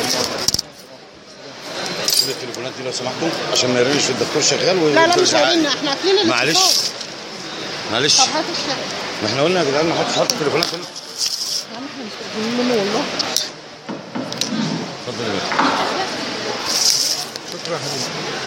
التليفونات دي لو سمحتوا عشان ما يرنش الدكتور شغال. لا مش هيرن، احنا قافلين الاتصال. معلش طب هات الشغل. ما احنا قلنا يا جدعان نحط شرط التليفونات هنا. يا عم احنا مستخدمين منه والله. اتفضل يا باشا. شكرا يا حبيبي.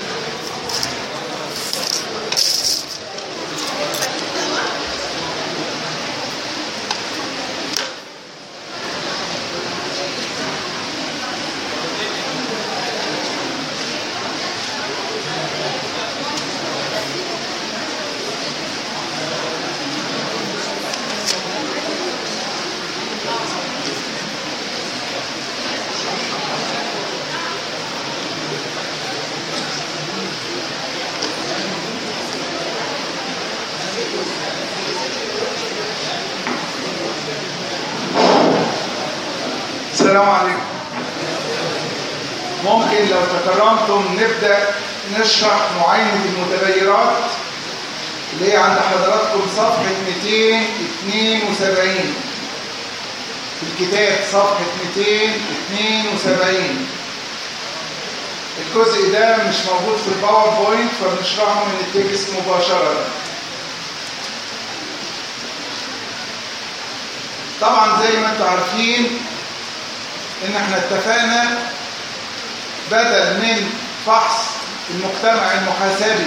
السلام عليكم. ممكن لو تكرمتم نبدأ نشرح معاينة المتغيرات اللي هي عند حضراتكم صفحة 272 في الكتاب، صفحة 272. الجزء ده مش موجود في الباوربوينت فبنشرحه من التكست مباشرة. طبعا زي ما انتم عارفين ان احنا اتفقنا بدل من فحص المجتمع المحاسبي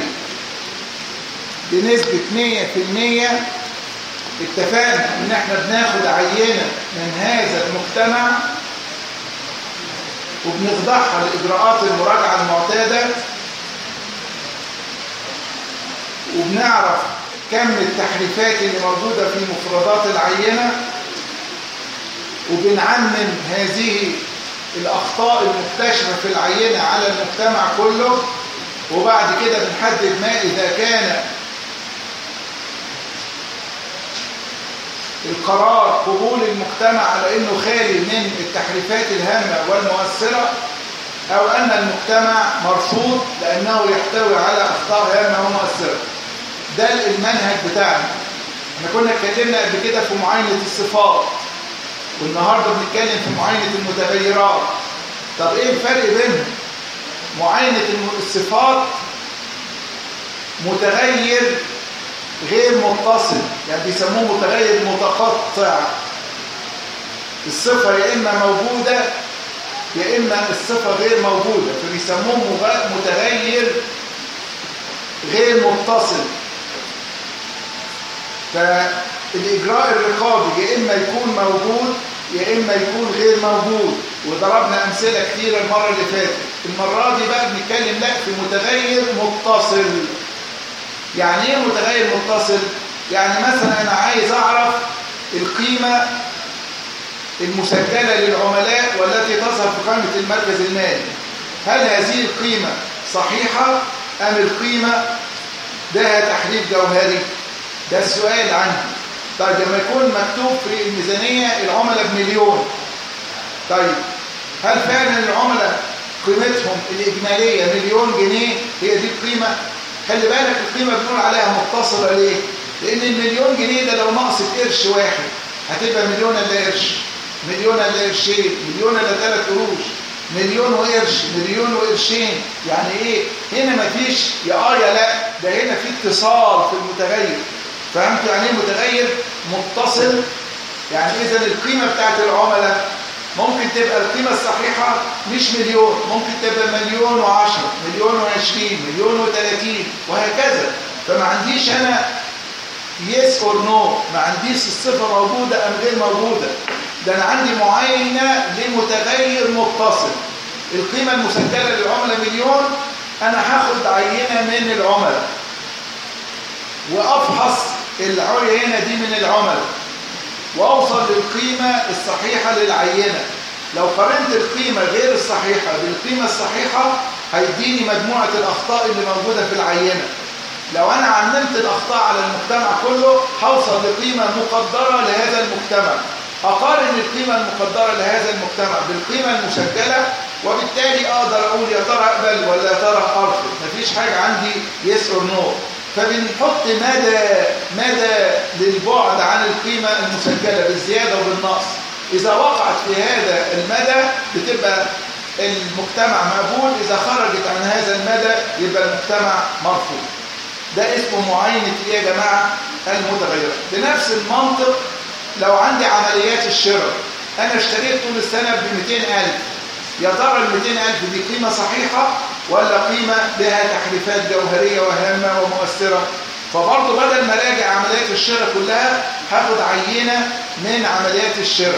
بنسبة 100%، اتفقنا ان احنا بناخد عينة من هذا المجتمع وبنخضعها لإجراءات المراجعة المعتادة وبنعرف كم التحريفات اللي موجودة في مفردات العينة وبنعمم هذه الأخطاء المكتشفة في العينة على المجتمع كله، وبعد كده بنحدد ما إذا كان القرار قبول المجتمع على أنه خالي من التحريفات الهامة والمؤثرة، أو أن المجتمع مرفوض لأنه يحتوي على أخطاء هامة ومؤثرة. ده المنهج بتاعنا. احنا كنا اتكلمنا قبل كده في معاينة الصفات، والنهارده بنتكلم في معاينة المتغيرات. طب ايه الفرق بينهم؟ معاينة الصفات متغير غير متصل، يعني بيسموه متغير متقطع. الصفة يا إما موجودة يا إما الصفة غير موجودة، فبيسموه متغير غير متصل. فالإجراء الرقابي يا إما يكون موجود يا إما يكون غير موجود، وضربنا أمثلة كتير المرة اللي فاتت. المرة دي بقى بنتكلم لا في متغير متصل. يعني إيه متغير متصل؟ يعني مثلا أنا عايز أعرف القيمة المسجلة للعملاء والتي تظهر في قائمة المركز المالي، هل هذه القيمة صحيحة أم القيمة لها تحريف جوهري؟ ده السؤال عنه. طيب لما يكون مكتوب في الميزانية العملاء بمليون، طيب هل فعلا العملاء قيمتهم الإجمالية مليون جنيه هي دي القيمة؟ خلي بالك القيمة بنقول عليها متصلة ليه؟ لأن المليون جنيه ده لو نقصت قرش واحد هتبقى مليون إلا قرش، مليون إلا قرشين، مليون إلا 3 قروش، مليون وقرش، مليون وقرشين. يعني إيه؟ هنا مفيش يا يا لا، ده هنا في اتصال في المتغير. فهمت يعني ايه متغير متصل؟ يعني إذا القيمة بتاعت العملاء ممكن تبقى القيمة الصحيحة مش مليون، ممكن تبقى مليون و10، مليون و20، مليون و30 وهكذا. فما عنديش أنا yes or no، ما عنديش الصفة موجودة أم غير موجودة. ده أنا عندي معاينة لمتغير متصل. القيمة المسجلة للعملاء مليون، أنا هاخد عينة من العملاء وأفحص العينة دي من العملاء وأوصل للقيمة الصحيحة للعينة. لو قارنت القيمة غير الصحيحة بالقيمة الصحيحة هيديني مجموعة الأخطاء اللي موجودة في العينة. لو أنا عممت الأخطاء على المجتمع كله هوصل لقيمة مقدرة لهذا المجتمع. أقارن القيمة المقدرة لهذا المجتمع بالقيمة المسجلة، وبالتالي أقدر أقول يا ترى أقبل ولا يا ترى أرفض. مفيش حاجة عندي yes or no. فبنحط مدى للبعد عن القيمة المسجلة بالزيادة وبالنقص. إذا وقعت في هذا المدى بتبقى المجتمع مقبول، إذا خرجت عن هذا المدى يبقى المجتمع مرفوض. ده اسمه معاينة إيه يا جماعة؟ المتغيرات. بنفس المنطق لو عندي عمليات الشراء، أنا اشتريت طول السنة ب200,000، يا ترى ال200,000 دي قيمة صحيحة ولا قيمة لها تحريفات جوهرية وهامة ومؤثرة؟ فبرضه بدل ما راجع عمليات الشراء كلها هاخد عينة من عمليات الشراء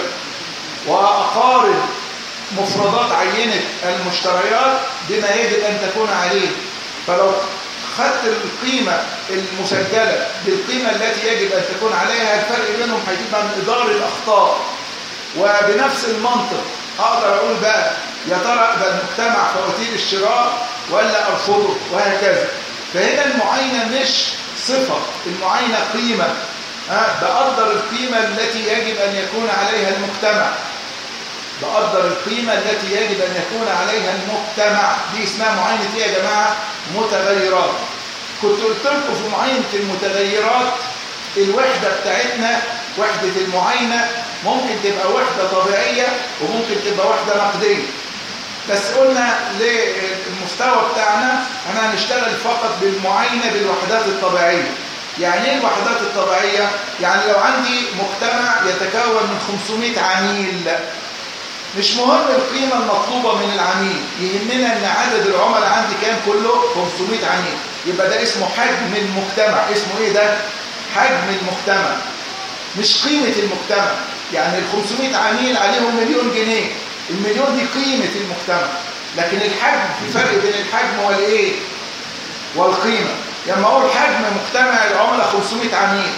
وأقارن مفردات عينة المشتريات بما يجب أن تكون عليه. فلو خدت القيمة المسجلة بالقيمة التي يجب أن تكون عليها، الفرق بينهم هيبقى من إدار الأخطاء. وبنفس المنطق أقدر أقول بقى يا ترى أقبل المجتمع فواتير الشراء ولا أرفضه، وهكذا. فهنا المعاينة مش صفة، المعاينة قيمة. بقدر القيمة التي يجب أن يكون عليها المجتمع، بقدر القيمة التي يجب أن يكون عليها المجتمع. دي اسمها معاينة إيه يا جماعة؟ متغيرات. كنت قلت لكم في معاينة المتغيرات الوحدة بتاعتنا، وحدة المعاينة ممكن تبقى وحدة طبيعية وممكن تبقى وحدة نقدية. بس قلنا للمستوى بتاعنا احنا هنشتغل فقط بالمعاينة بالوحدات الطبيعية. يعني ايه الوحدات الطبيعية؟ يعني لو عندي مجتمع يتكون من 500 عميل، مش مهم القيمة المطلوبة من العميل، يهمنا ان عدد العملاء عندي كام؟ كله 500 عميل. يبقى ده اسمه حجم المجتمع. اسمه ايه ده؟ حجم المجتمع، مش قيمة المجتمع. يعني ال 500 عميل عليهم 1,000,000 جنيه، ال1,000,000 دي قيمة المجتمع. لكن الحجم، في فرق بين الحجم والايه؟ والقيمة. لما اقول حجم مجتمع العملاء 500 عميل،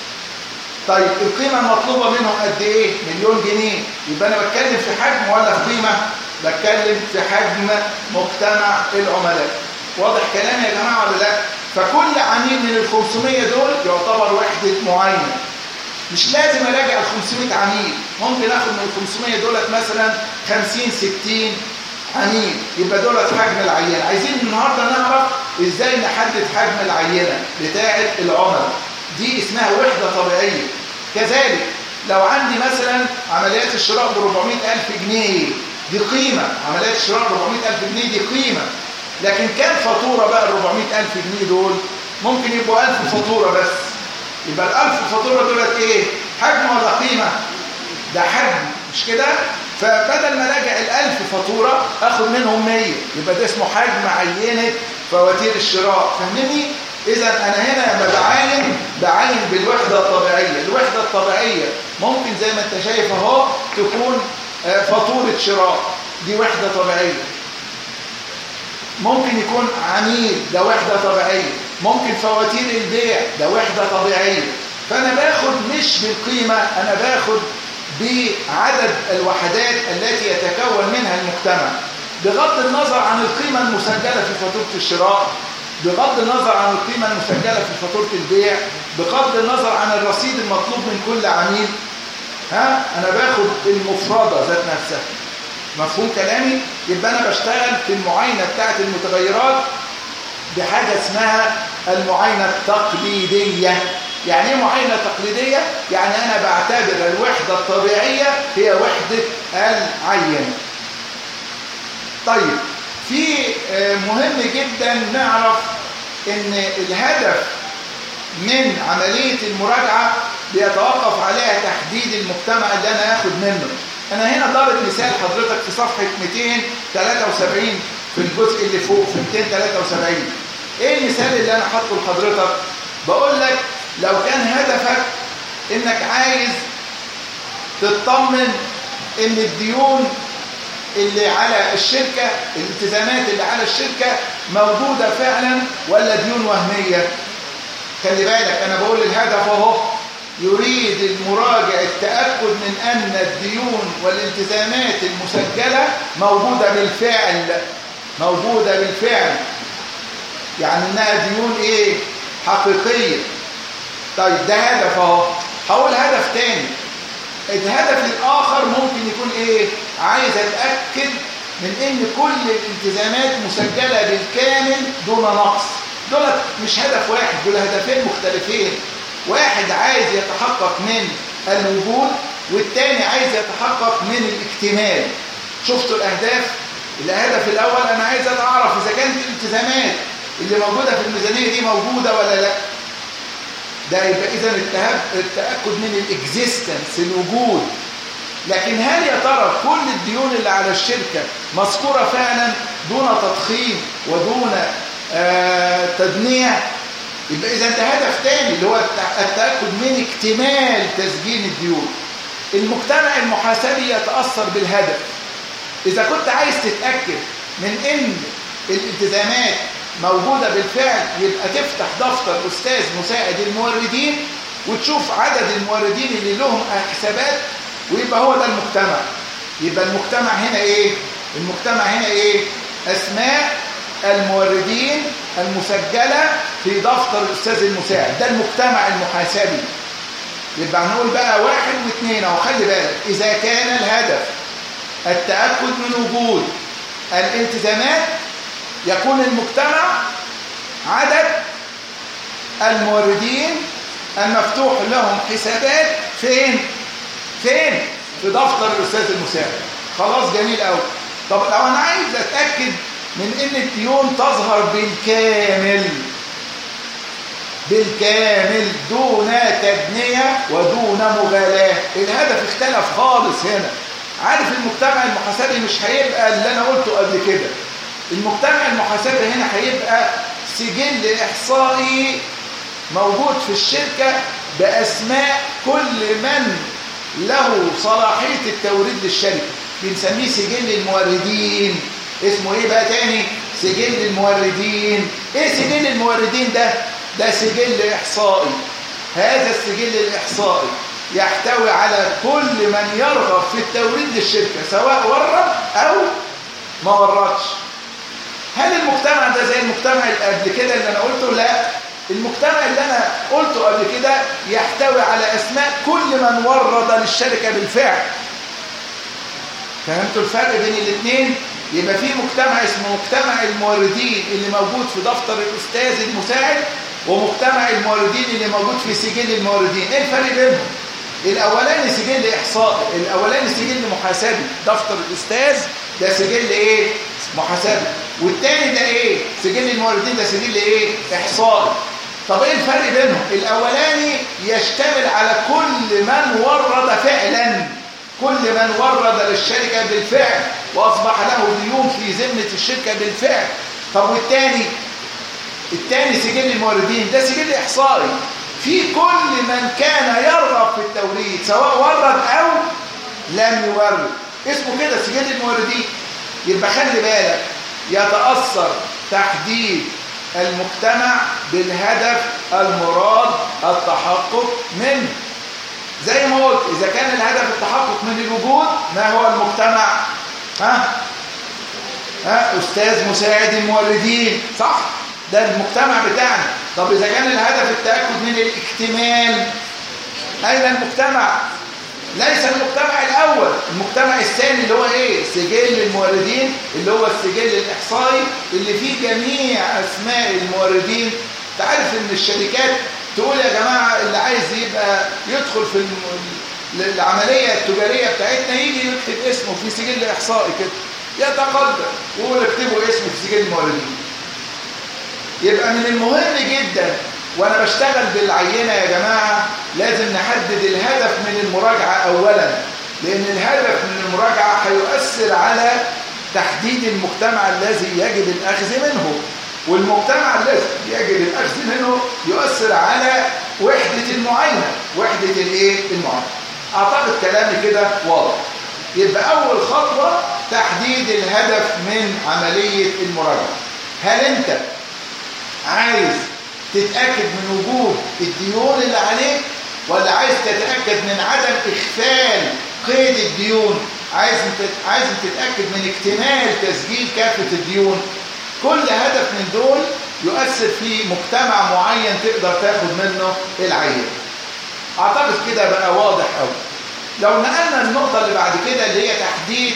طيب القيمة المطلوبة منهم قد ايه؟ 1,000,000 جنيه. يبقى انا بتكلم في حجم ولا في قيمة؟ بتكلم في حجم مجتمع العملاء. واضح كلامي يا جماعة ولا لا؟ فكل عميل من ال 500 دول يعتبر وحدة معاينة. مش لازم اراجع ال 500 عميل، ممكن اخد من ال 500 دولت مثلا 50-60 عميل، يبقى دولت حجم العينة. عايزين النهارده نعرف ازاي نحدد حجم العينة بتاعة العملاء. دي اسمها وحدة طبيعية. كذلك لو عندي مثلا عمليات الشراء ب 400,000 جنيه، دي قيمة. عمليات الشراء ب 400,000 جنيه دي قيمة. لكن كام فاتورة بقى ال 400,000 جنيه دول؟ ممكن يبقوا 1000 فاتورة بس. يبقى ال1000 فاتورة دولت ايه؟ حجم ولا قيمة؟ ده حجم، مش كده؟ فبدل ما راجع ال1000 فاتورة اخد منهم 100، يبقى ده اسمه حجم عينة فواتير الشراء. فاهمني؟ إذا أنا هنا لما بعين بالوحدة الطبيعية. الوحدة الطبيعية ممكن زي ما أنت شايف أهو تكون فاتورة شراء، دي وحدة طبيعية. ممكن يكون عميل، ده وحدة طبيعية. ممكن فواتير البيع، ده وحدة طبيعية. فأنا باخد مش بالقيمة، أنا باخد بعدد الوحدات التي يتكون منها المجتمع، بغض النظر عن القيمة المسجلة في فاتورة الشراء، بغض النظر عن القيمة المسجلة في فاتورة البيع، بغض النظر عن الرصيد المطلوب من كل عميل. أنا باخد المفردة ذات نفسها. مفهوم كلامي؟ يبقى أنا بشتغل في المعاينة بتاعت المتغيرات بحاجة اسمها المعاينة التقليدية. يعني ايه معاينة تقليدية؟ يعني أنا بعتبر الوحدة الطبيعية هي وحدة العينة. طيب، في مهم جدا نعرف ان الهدف من عملية المراجعة بيتوقف عليها تحديد المجتمع اللي انا هاخد منه. انا هنا ضارب مثال حضرتك في صفحة 273 في الجزء اللي فوق، في 273. ايه المثال اللي انا حاطه لحضرتك؟ بقول لك لو كان هدفك انك عايز تطمن ان الديون اللي على الشركة، الالتزامات اللي على الشركة موجودة فعلا ولا ديون وهمية. خلي بالك أنا بقول الهدف اهو، يريد المراجع التأكد من أن الديون والالتزامات المسجلة موجودة بالفعل، موجودة بالفعل، يعني إنها ديون إيه؟ حقيقية. طيب ده هدف اهو. هقول هدف تاني. الهدف الآخر ممكن يكون إيه؟ عايز أتأكد من إن كل الالتزامات مسجلة بالكامل دون نقص. دول مش هدف واحد، دول هدفين مختلفين. واحد عايز يتحقق من الوجود، والتاني عايز يتحقق من الاكتمال. شفتوا الأهداف؟ الهدف الأول أنا عايز أعرف إذا كانت الالتزامات اللي موجودة في الميزانية دي موجودة ولا لا. ده يبقى إذا التأكد من الإكزيستنس، الوجود. لكن هل يا ترى كل الديون اللي على الشركة مذكورة فعلا دون تضخيم ودون تدنية؟ يبقى إذا ده هدف تاني اللي هو التأكد من اكتمال تسجيل الديون. المجتمع المحاسبي يتأثر بالهدف. إذا كنت عايز تتأكد من إن الالتزامات موجودة بالفعل، يبقى تفتح دفتر أستاذ مساعد الموردين وتشوف عدد الموردين اللي لهم حسابات، ويبقى هو ده المجتمع. يبقى المجتمع هنا إيه؟ المجتمع هنا إيه؟ أسماء الموردين المسجلة في دفتر الأستاذ المساعد، ده المجتمع المحاسبي. يبقى هنقول بقى 1 و2 أهو. خلي بالك، إذا كان الهدف التأكد من وجود الالتزامات، يكون المجتمع عدد الموردين المفتوح لهم حسابات فين؟ في دفتر الأستاذ المساعد. خلاص، جميل قوي. طب لو أنا عايز أتأكد من إن الديون تظهر بالكامل دون تدنية ودون مغالاة، الهدف اختلف خالص هنا. عارف المجتمع المحاسبي مش هيبقى اللي أنا قلته قبل كده. المجتمع المحاسبي هنا هيبقى سجل إحصائي موجود في الشركة بأسماء كل من له صلاحية التوريد للشركة، بنسميه سجل الموردين. اسمه ايه بقى تاني؟ سجل الموردين. ايه سجل الموردين ده؟ ده سجل إحصائي. هذا السجل الإحصائي يحتوي على كل من يرغب في التوريد للشركة، سواء ورد أو ما وردش. هل المجتمع ده زي المجتمع اللي قبل كده اللي أنا قلته؟ لا، المجتمع اللي أنا قلته قبل كده يحتوي على أسماء كل من ورد للشركة بالفعل. فهمتوا الفرق بين الاثنين؟ يبقى في مجتمع اسمه مجتمع الموردين اللي موجود في دفتر الأستاذ المساعد، ومجتمع الموردين اللي موجود في سجل الموردين. ايه الفرق بينهم؟ الاولاني سجل احصائي، الاولاني سجل محاسبي، دفتر الاستاذ ده سجل ايه؟ محاسبي. والتاني ده ايه؟ سجل الموردين ده سجل ايه؟ احصائي. طب ايه الفرق بينهم؟ الاولاني يشتمل على كل من ورد فعلا، كل من ورد للشركة بالفعل واصبح له ديون في ذمة الشركة بالفعل. طب والتاني؟ التاني سجل الموردين ده سجل إحصائي في كل من كان يرغب في التوريد سواء ورد أو لم يورد، اسمه كده سجل الموردين. يبقى خلي بالك، يتأثر تحديد المجتمع بالهدف المراد التحقق منه. زي ما قلت، إذا كان الهدف التحقق من الوجود، ما هو المجتمع؟ أستاذ مساعد الموردين، صح؟ ده المجتمع بتاعنا. طب إذا كان الهدف التأكد من الاكتمال، أين المجتمع؟ ليس المجتمع الأول، المجتمع الثاني اللي هو إيه؟ سجل الموردين، اللي هو السجل الإحصائي اللي فيه جميع أسماء الموردين. تعرف إن الشركات تقول يا جماعة اللي عايز يبقى يدخل في العملية التجارية بتاعتنا يجي يكتب اسمه في سجل إحصائي كده، يتقدم ويقول اكتبوا اسمه في سجل الموردين. يبقى من المهم جدا وانا بشتغل بالعينة يا جماعة لازم نحدد الهدف من المراجعة اولا، لان الهدف من المراجعة هيؤثر على تحديد المجتمع الذي يجب الاخذ منه، والمجتمع الذي يجب الاخذ منه يؤثر على وحدة المعاينة، وحدة الايه؟ المعاينة. اعتقد كلامي كده واضح. يبقى اول خطوة تحديد الهدف من عملية المراجعة. هل انت عايز تتأكد من وجود الديون اللي عليك، ولا عايز تتأكد من عدم إخفال قيد الديون؟ عايز تتأكد من اكتمال تسجيل كافة الديون؟ كل هدف من دول يؤثر في مجتمع معين تقدر تاخد منه العينة. أعتقد كده بقى واضح أوي. لو نقلنا النقطة اللي بعد كده اللي هي تحديد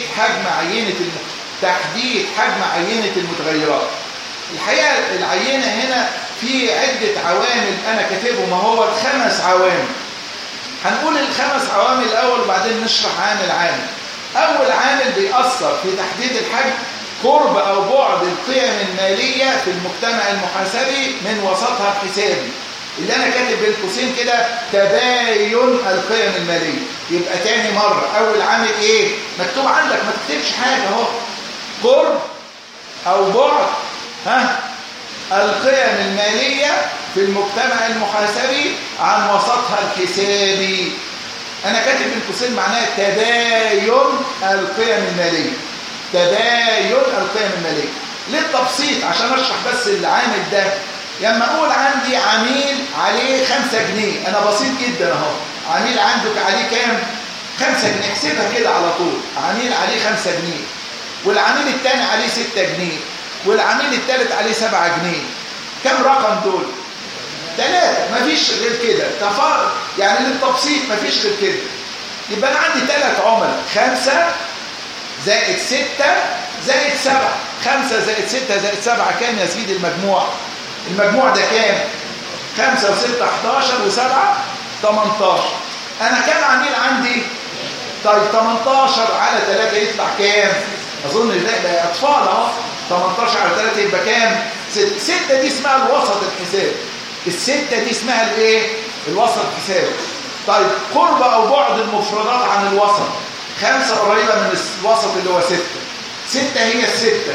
حجم عينة المتغيرات. الحقيقة العينة هنا في عدة عوامل أنا كاتبهم، ما هو 5 عوامل. هنقول ال5 عوامل الأول وبعدين نشرح عامل. أول عامل بيأثر في تحديد الحجم قرب أو بعد القيم المالية في المجتمع المحاسبي من وسطها الحسابي. اللي أنا كاتب بين قوسين كده تباين القيم المالية. يبقى تاني مرة أول عامل إيه؟ مكتوب عندك، ما تكتبش حاجة أهو. قرب أو بعد القيم المالية في المجتمع المحاسبي عن وسطها الحسابي. أنا كاتب بين قوسين معناها تباين القيم المالية. تباين القيم المالية. للتبسيط عشان أشرح بس العامل ده. لما أقول عندي عميل عليه 5 جنيه، أنا بسيط جدا أهو. عميل عندك عليه كام؟ 5 جنيه. احسبها كده على طول. عميل عليه 5 جنيه، والعميل الثاني عليه 6 جنيه، والعميل الثالث عليه 7 جنيه. كم رقم دول؟ 3. مفيش غير كده. يعني للتبسيط مفيش غير كده. يبقى أنا عندي 3 عملاء، 5 زائد 6 زائد 7. 5 زائد 6 زائد 7 كام يا سيدي المجموع؟ المجموع ده كام؟ 5 و6 11 و7 18. أنا كام عميل عندي؟ طيب 18 على 3 يطلع كام؟ أظن ده أطفال أهو. 18 على 3 يبقى كام؟ 6. 6 دي اسمها الوسط الحسابي. ال6 دي اسمها الايه؟ الوسط الحسابي. طيب قرب أو بعد المفردات عن الوسط. 5 قريبة من الوسط اللي هو 6. 6 هي ال6.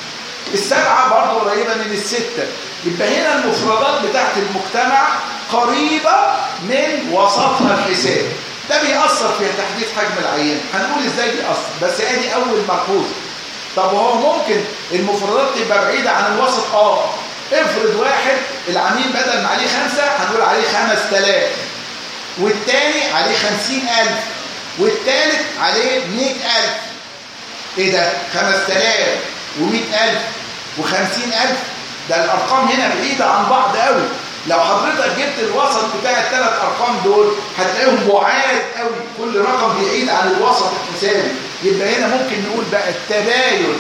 ال7 برضه قريبة من ال6. يبقى هنا المفردات بتاعت المجتمع قريبة من وسطها الحسابي. ده بيأثر في تحديد حجم العينة. هنقول ازاي بيأثر، بس ادي اول ملحوظة. طب وهو ممكن المفردات تبقى بعيدة عن الوسط؟ افرض واحد العميل بدل ما عليه 5 هنقول عليه 5000، والتاني عليه 50000، والتالت عليه 100000. ايه ده؟ 5000 و100000 و50000. ده الارقام هنا بعيدة عن بعض قوي. لو حضرتك جبت الوسط بتاع ال3 ارقام دول هتلاقيهم بعاد قوي، كل رقم بعيد عن الوسط الحسابي. يبقى هنا ممكن نقول بقى التباين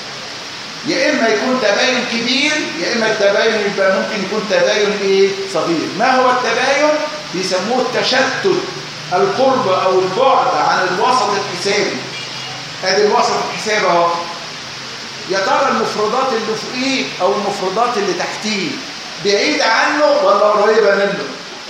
يا اما يكون تباين كبير، يا اما التباين يبقى ممكن يكون تباين ايه؟ صغير. ما هو التباين؟ بيسموه التشتت، القرب او البعد عن الوسط الحسابي. ادي الوسط الحسابي اهو. يا ترى المفردات اللي فوقيه او المفردات اللي تحتيه بعيدة عنه ولا قريبة منه؟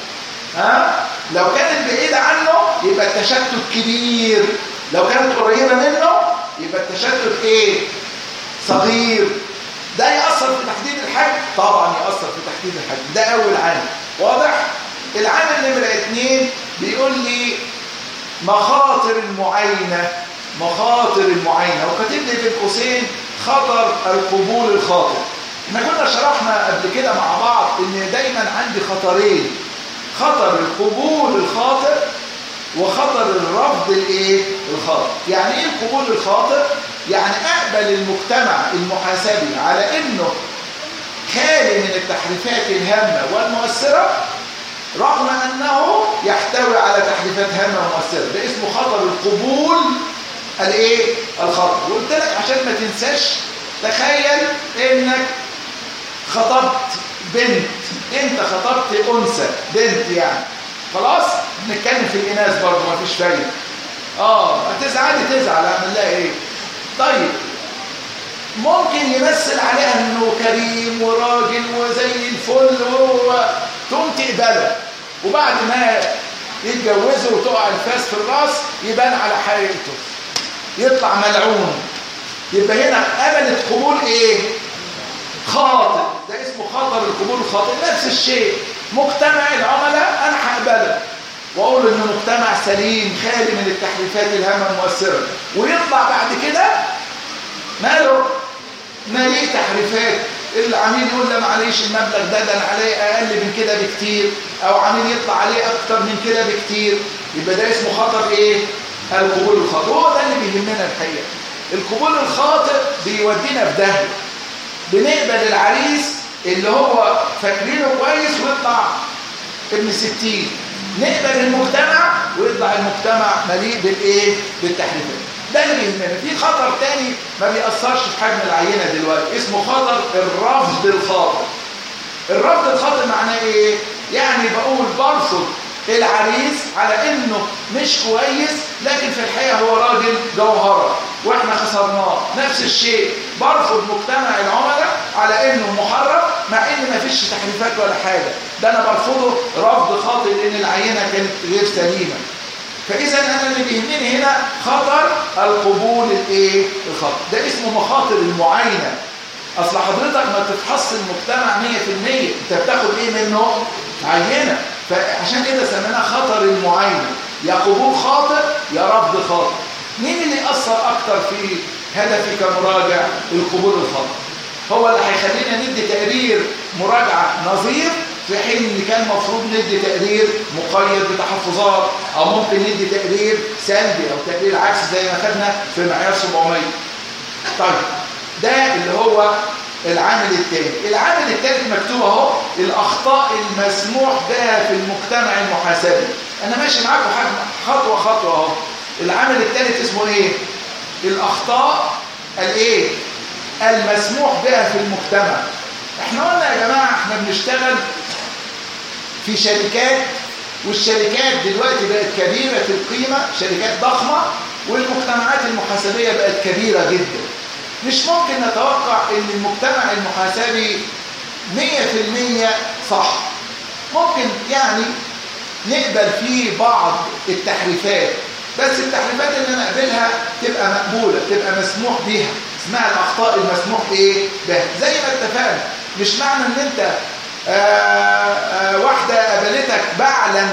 لو كانت بعيدة عنه يبقى التشتت كبير. لو كانت قريبة منه يبقى التشتت ايه؟ صغير. ده يأثر في تحديد الحجم؟ طبعا يأثر في تحديد الحجم. ده أول عامل. واضح؟ العامل نمرة 2 بيقول لي مخاطر المعاينة. مخاطر المعاينة، وكاتب لي بين قوسين خطر القبول الخاطئ. احنا كنا شرحنا قبل كده مع بعض ان دايما عندي خطرين: خطر القبول الخاطئ وخطر الرفض الايه؟ الخاطئ. يعني ايه القبول الخاطئ؟ يعني اقبل المجتمع المحاسبي على انه خالي من التحريفات الهامة والمؤثرة رغم انه يحتوي على تحريفات هامة ومؤثرة. ده اسمه خطر القبول الايه؟ الخاطئ. وقلت لك عشان ما تنساش، تخيل انك خطبت بنت، انت خطبت انثى بنت، يعني خلاص نتكلم في الاناث برضه مفيش فايده. هتزعلي تزعل، اعمل لها ايه؟ طيب ممكن يمثل عليها انه كريم وراجل وزي الفل وهو تقوم تقبله، وبعد ما يتجوزوا وتقع الفاس في الراس يبان على حقيقته، يطلع ملعون. يبقى هنا قبلت قبول ايه؟ خاطئ. ده اسمه خطر القبول الخاطئ. نفس الشيء مجتمع العملاء انا هقبله واقول انه مجتمع سليم خالي من التحريفات الهامه المؤثره، ويطلع بعد كده ماله؟ ماليه تحريفات. العميل يقول لا معليش المبلغ ده انا عليه اقل من كده بكتير، او عميل يطلع عليه اكتر من كده بكتير. يبقى ده اسمه خطر ايه؟ القبول الخاطئ. هو ده اللي بيهمنا الحقيقه. القبول الخاطئ بيودينا في داهيه. بنقبل العريس اللي هو فاكرينه كويس ويطلع ابن 60. نقبل المجتمع ويطلع المجتمع مليء بالايه؟ بالتحريفات. ده اللي بيهمنا. في خطر تاني ما بيأثرش في حجم العينه دلوقتي، اسمه خطر الرفض الخاطئ. الرفض الخاطئ معناه ايه؟ يعني بقول برفض العريس على انه مش كويس، لكن في الحقيقه هو راجل جوهره. واحنا خسرناه. نفس الشيء برفض مجتمع العملاء على انه محرم مع ان ما فيش تحريفات ولا حاجه، ده انا برفضه رفض خاطئ لان العينه كانت غير سليمه. فاذا انا اللي بيهمني هنا خطر القبول الخطأ، ده اسمه مخاطر المعاينه. اصل حضرتك ما تفحص المجتمع 100%، انت بتاخد منه؟ عينه. فعشان كده سميناها خطر المعاينه، يا قبول خاطئ يا رفض خاطئ. مين اللي يأثر اكتر في هدفي كمراجع؟ القبول الخاطئ هو اللي هيخلينا ندي تقرير مراجعه نظير، في حين ان كان المفروض ندي تقرير مقيد بتحفظات، او ممكن ندي تقرير سلبي او تقرير عكسي زي ما خدنا في معيار 700. طيب ده اللي هو العامل الثاني. العامل الثالث مكتوب اهو، الاخطاء المسموح بها في المجتمع المحاسبي. انا ماشي معاكم خطوه خطوه اهو. العامل الثالث اسمه ايه؟ الاخطاء المسموح بها في المجتمع. احنا قلنا يا جماعه احنا بنشتغل في شركات، والشركات دلوقتي بقت كبيره القيمه، شركات ضخمه، والمجتمعات المحاسبيه بقت كبيره جدا. مش ممكن نتوقع ان المجتمع المحاسبي 100% صح. ممكن يعني نقبل فيه بعض التحريفات، بس التحريفات اللي انا اقبلها تبقى مقبوله، تبقى مسموح بيها، اسمها الاخطاء المسموح بها. زي ما اتفقنا، مش معنى ان انت واحده قابلتك بعلم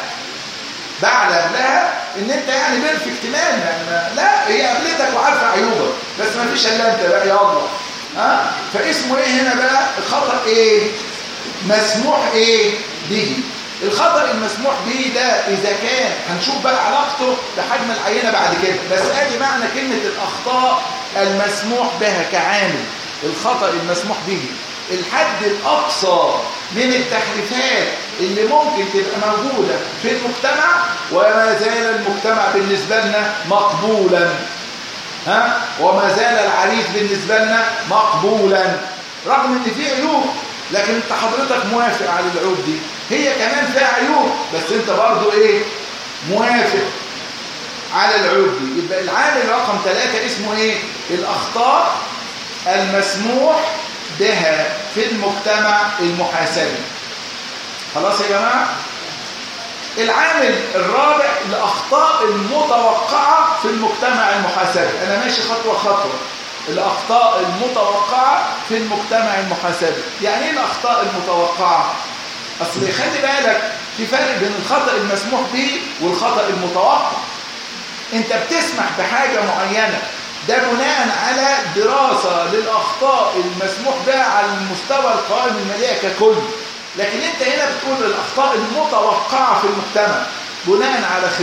لها ان انت يعني بيرفكت مان، يعني لا، هي قابلتك وعارفه عيوبك، بس ما فيش الا انت بقى، يا الله. فاسمه ايه هنا بقى؟ الخطأ مسموح به. الخطأ المسموح به ده اذا كان، هنشوف بقى علاقته بحجم العينه بعد كده، بس ادي معنى كلمه الاخطاء المسموح بها كعامل. الخطأ المسموح به الحد الأقصى من التحريفات اللي ممكن تبقى موجودة في المجتمع، وما زال المجتمع بالنسبة لنا مقبولا، وما زال العريف بالنسبة لنا مقبولا، رغم ان فيه عيوب، لكن انت حضرتك موافق على العيوب دي. هي كمان فيها عيوب، بس انت برضو موافق على العيوب دي. يبقى العامل رقم 3 اسمه الأخطاء المسموح بها في المجتمع المحاسبي. خلاص يا جماعة؟ العامل الرابع الأخطاء المتوقعة في المجتمع المحاسبي. أنا ماشي خطوة خطوة. الأخطاء المتوقعة في المجتمع المحاسبي. يعني إيه الأخطاء المتوقعة؟ أصل خلي بالك في فرق بين الخطأ المسموح به والخطأ المتوقع. أنت بتسمح بحاجة معينة، ده بناء على دراسة للأخطاء المسموح بها على المستوى القوائم المالية ككل. لكن انت هنا بتقول الأخطاء المتوقعة في المجتمع بناء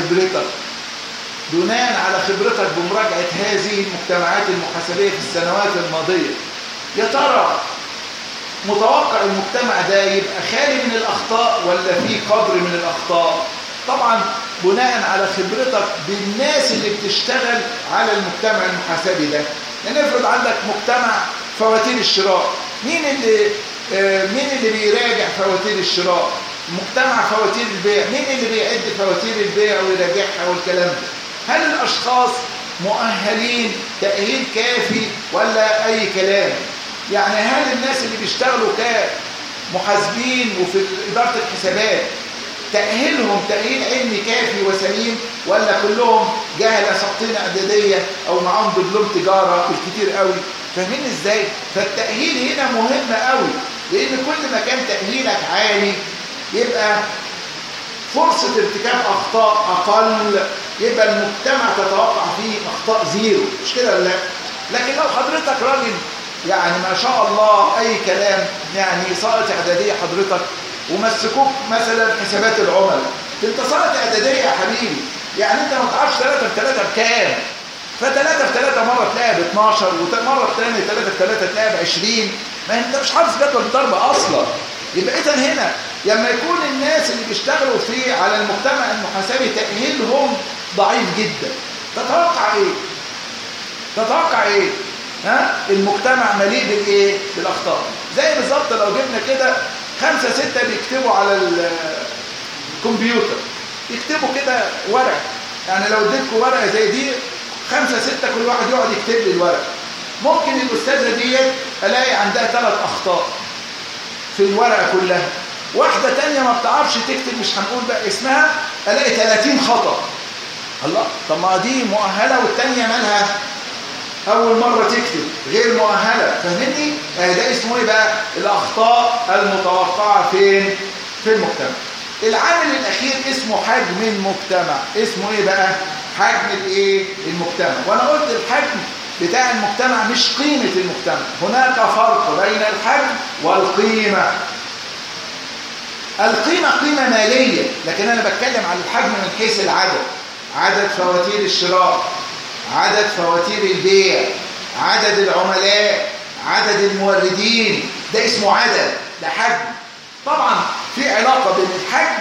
على خبرتك بمراجعة هذه المجتمعات المحاسبية في السنوات الماضية. يا ترى متوقع المجتمع ده يبقى خالي من الأخطاء ولا فيه قدر من الأخطاء؟ طبعا بناء على خبرتك بالناس اللي بتشتغل على المجتمع المحاسبي ده. يعني افرض عندك مجتمع فواتير الشراء، مين اللي بيراجع فواتير الشراء؟ مجتمع فواتير البيع، مين اللي بيعد فواتير البيع ويراجعها والكلام ده؟ هل الاشخاص مؤهلين تأهيل كافي ولا اي كلام؟ يعني هل الناس اللي بيشتغلوا كمحاسبين وفي إدارة الحسابات تأهيلهم تأهيل علمي كافي وسليم، ولا كلهم جاهل ساقطين إعدادية أو معاهم دبلوم تجارة بالكتير قوي؟ فاهمين إزاي؟ فالتأهيل هنا مهم قوي، لأن كل ما كان تأهيلك عالي يبقى فرصة ارتكاب أخطاء أقل، يبقى المجتمع تتوقع فيه أخطاء زيرو، مش كده ولا لا؟ لكن لو حضرتك راجل يعني ما شاء الله أي كلام، يعني ساقط إعدادية حضرتك، ومسكوك مثلا حسابات العملاء، انت ساقط إعدادية يا حبيبي، يعني انت ما تعرفش 3 في 3 بكام، ف3 في 3 مرة تلاقيها ب12، ومرة ثانية 3 في 3 تلاقيها ب20، ما انت مش حافظ جدول الضرب أصلا. يبقى إذا هنا لما يكون الناس اللي بيشتغلوا على المجتمع المحاسبي تأهيلهم ضعيف جدا، تتوقع ايه؟ المجتمع مليء بالايه؟ بالاخطاء. زي بالظبط لو جبنا كده 5 6 بيكتبوا على الكمبيوتر، يكتبوا كده ورق، يعني لو اديتكم ورقه زي دي 5 6 كل واحد يقعد يكتب لي الورق. ممكن الأستاذة ديت ألاقي عندها 3 أخطاء في الورقة كلها، واحدة تانية ما بتعرفش تكتب، مش هنقول بقى اسمها، ألاقي 30 خطأ. الله، طب ما دي مؤهلة والتانية مالها أول مرة تكتب غير مؤهلة، فاهمني؟ ده اسمه إيه بقى؟ الأخطاء المتوقعة فين؟ في المجتمع. العامل الأخير اسمه حجم المجتمع. اسمه إيه بقى؟ حجم الإيه؟ المجتمع. وأنا قلت الحجم بتاع المجتمع مش قيمة المجتمع. هناك فرق بين الحجم والقيمة. القيمة قيمة مالية، لكن أنا بتكلم عن الحجم من حيث العدد. عدد فواتير الشراء، عدد فواتير البيع، عدد العملاء، عدد الموردين، ده اسمه عدد، ده حجم. طبعا في علاقة بين الحجم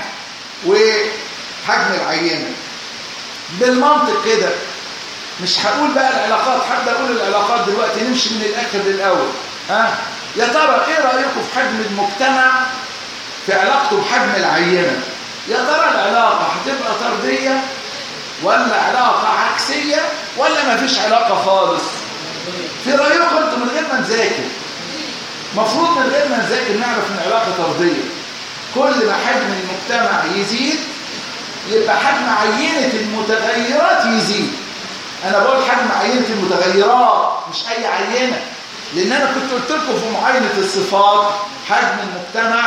وحجم العينة بالمنطق كده. مش هقول بقى العلاقات، هبدا اقول العلاقات دلوقتي، نمشي من الاخر للاول. يا ترى ايه رايكم في حجم المجتمع في علاقته بحجم العينه؟ يا ترى العلاقه هتبقى طرديه ولا علاقه عكسيه ولا ما فيش علاقه خالص؟ في رايكم انتم من غير ما نذاكر، مفروض من غير ما نذاكر نعرف ان العلاقه طرديه. كل ما حجم المجتمع يزيد يبقى حجم عينه المتغيرات يزيد. أنا بقول حجم عينة المتغيرات مش أي عينة، لأن أنا كنت قلت لكم في معاينة الصفات حجم المجتمع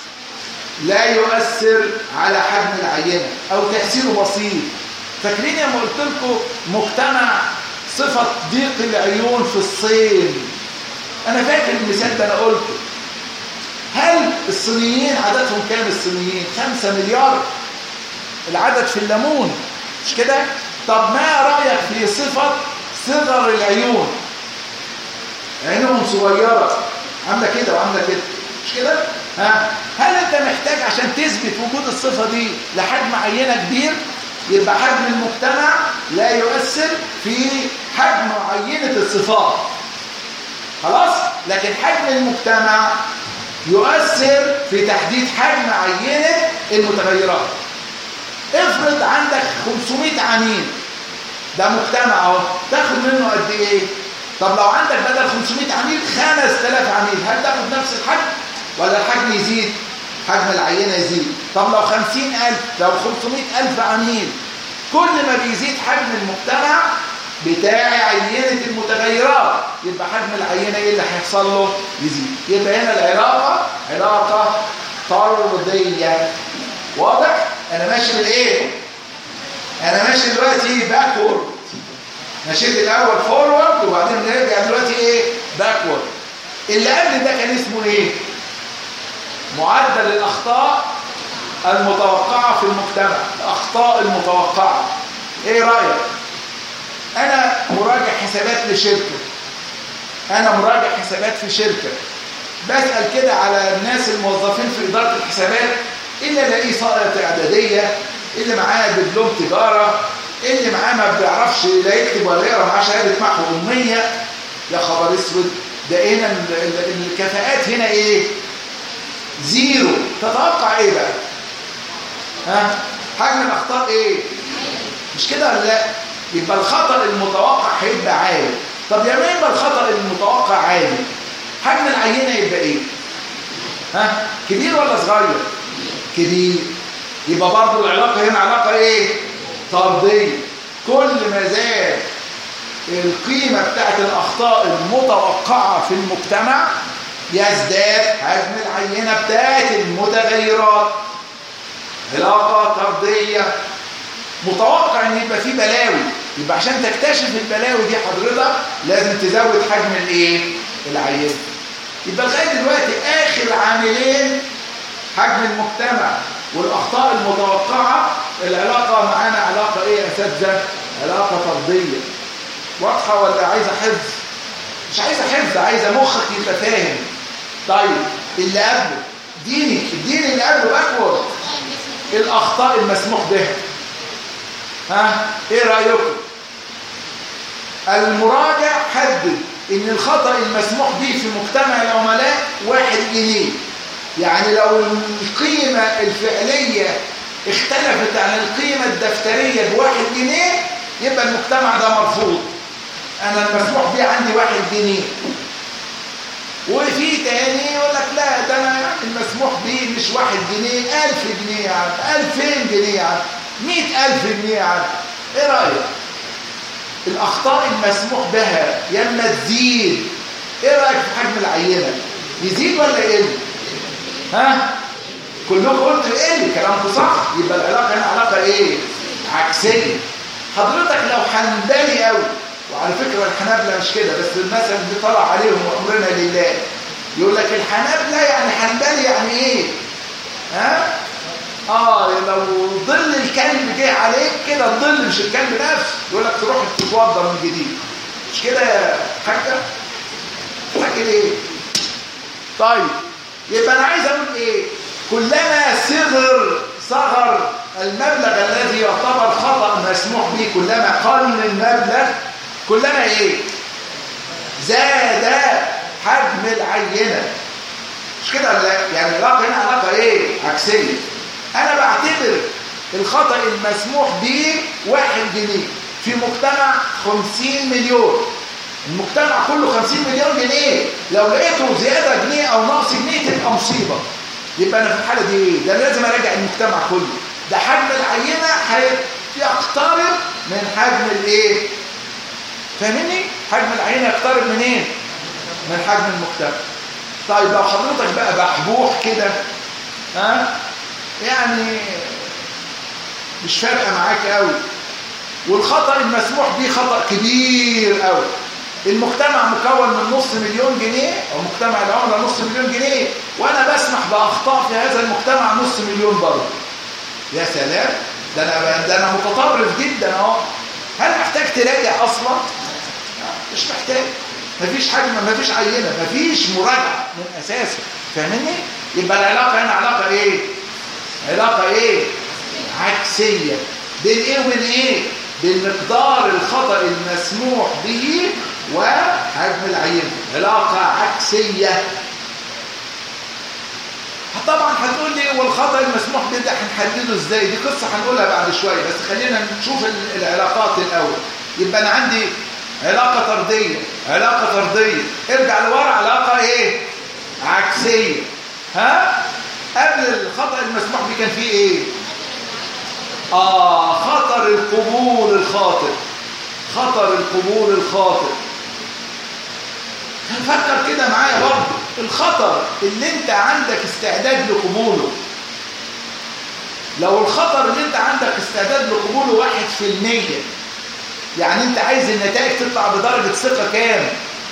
لا يؤثر على حجم العينة أو تأثيره بسيط. فاكرين لما قلت لكم مجتمع صفة ضيق العيون في الصين؟ أنا فاكر المثال ده أنا قلته. هل الصينيين عددهم كام؟ الصينيين 5 مليار العدد في الليمون، مش كده؟ طب ما رأيك في صفة صغر العيون؟ عينهم صغيرة عاملة كده وعاملة كده، مش كده؟ هل انت محتاج عشان تثبت وجود الصفة دي لحجم عينة كبير؟ يبقى حجم المجتمع لا يؤثر في حجم عينة الصفات، خلاص؟ لكن حجم المجتمع يؤثر في تحديد حجم عينة المتغيرات. افرض عندك 500 عميل، ده مجتمع اهو، تاخد منه قد ايه؟ طب لو عندك بدل 500 عميل 5000 عميل، هل تاخد نفس الحجم ولا الحجم يزيد؟ حجم العينه يزيد. طب لو 50000، لو 500000 عميل، كل ما بيزيد حجم المجتمع بتاع عينه المتغيرات يبقى حجم العينه ايه اللي هيحصل له؟ يزيد. يبقى هنا العلاقه علاقه طرديه. واضح؟ انا ماشي بالايه؟ انا ماشي دلوقتي باكورد. مشيت الاول فورورد وبعدين نرجع دلوقتي ايه؟ باكورد. اللي قبل ده كان اسمه ايه؟ معدل الاخطاء المتوقعه في المجتمع. الاخطاء المتوقعه. ايه رايك؟ انا مراجع حسابات لشركه، انا مراجع حسابات في شركه، بسال كده على الناس الموظفين في اداره الحسابات، اللي الاقيه ساقط اعداديه، اللي معاه دبلوم تجاره، اللي معاه ما بيعرفش لا يكتب ولا يقرا، معاه شهاده محو اميه. يا خبر اسود، ده هنا الكفاءات هنا ايه؟ زيرو. تتوقع ايه بقى؟ حجم الاخطاء ايه؟ مش كده ولا لا؟ يبقى الخطا المتوقع هيبقى عالي. طب يا ما يبقى الخطا المتوقع عالي، حجم العينه يبقى ايه؟ كبير ولا صغير؟ كبير. يبقى برضه العلاقه هنا علاقه ايه؟ طرديه. كل ما زاد القيمه بتاعت الاخطاء المتوقعه في المجتمع يزداد حجم العينه بتاعت المتغيرات. علاقه طرديه. متوقع ان يبقى في بلاوي، يبقى عشان تكتشف البلاوي دي حضرتك لازم تزود حجم الايه؟ العينه. يبقى لغايه دلوقتي اخر عاملين حجم المجتمع والاخطاء المتوقعه، العلاقه معانا علاقه ايه يا اساتذه؟ علاقه طرديه. واضحه ولا عايزه حفظ؟ مش عايزه حفظ، عايزه مخك يبقى فاهم. طيب اللي قبله الدين اللي قبله باكورد، الاخطاء المسموح بها. ايه رايكم؟ المراجع حدد ان الخطأ المسموح به في مجتمع العملاء 1 جنيه. يعني لو القيمة الفعلية اختلفت عن القيمة الدفترية ب1 جنيه يبقى المجتمع ده مرفوض. انا المسموح بيه عندي 1 جنيه، وفي تاني يقول لك لا ده انا يعني المسموح بيه مش 1 جنيه، 1000 جنيه يا عم، 2000 جنيه يا عم، 100,000 جنيه يا عم. ايه رايك؟ الاخطاء المسموح بها ياما تزيد، ايه رايك في حجم العينه؟ يزيد ولا يقل؟ ها؟ كلكم قلتوا يقل، كلامكم صح. يبقى العلاقه هنا علاقه ايه؟ عكسيه. حضرتك لو حنبلي قوي، وعلى فكره الحنابلة مش كده، بس المثل اللي طلع عليهم وامرنا لله، يقول لك الحنابلة يعني حنبلي يعني ايه؟ ها؟ لو ظل الكلب جه عليك كده، الظل مش الكلب نفسه، يقول لك تروح تتوضى من جديد. مش كده يا حاجه؟ حاجه ايه؟ طيب يبقى انا عايز اقول ايه؟ كلما صغر المبلغ الذي يعتبر خطأ مسموح به، كلما قل المبلغ كلما ايه؟ زاد حجم العينة. مش كده ولا لا؟ يعني العلاقة هنا علاقة ايه؟ عكسية. انا بعتبر الخطأ المسموح به 1 جنيه في مجتمع 50 مليون. المجتمع كله 50 مليون جنيه، لو لقيته زيادة جنيه او نقص جنيه تبقى مصيبة. يبقى انا في الحالة دي ايه؟ ده لازم اراجع المجتمع كله. ده حجم العينة هيقترب من حجم الايه؟ فاهمني؟ حجم العينة يقترب منين؟ من حجم المجتمع. طيب لو حضرتك بقى بحبوح كده، يعني مش فارقة معاك قوي، والخطأ المسموح به خطأ كبير قوي، المجتمع مكون من نص مليون جنيه او مجتمع العملاء نص مليون جنيه، وانا بسمح باخطاء في هذا المجتمع نص مليون برضه. يا سلام، ده انا متطرف جدا اهو. هل محتاج تراجع اصلا؟ مش محتاج. مفيش حاجه، مفيش عينه، مفيش مراجعه من اساسه. فاهمني؟ يبقى العلاقه هنا علاقه ايه؟ علاقه ايه؟ عكسيه. بين ايه وبين ايه؟ بين مقدار الخطأ المسموح به وحجم العينه. علاقه عكسيه. طبعا هتقول لي والخطأ المسموح به ده هنحدده ازاي؟ دي قصه هنقولها بعد شويه، بس خلينا نشوف العلاقات الاول. يبقى انا عندي علاقه طرديه، علاقه طرديه، ارجع لورا علاقه ايه؟ عكسيه. قبل الخطأ المسموح به كان فيه ايه؟ خطر القبول الخاطئ. خطر القبول الخاطئ. فكر كده معايا برضه، الخطر اللي انت عندك استعداد لقبوله، لو الخطر اللي انت عندك استعداد لقبوله 1%، يعني انت عايز النتائج تطلع بدرجة ثقة كام؟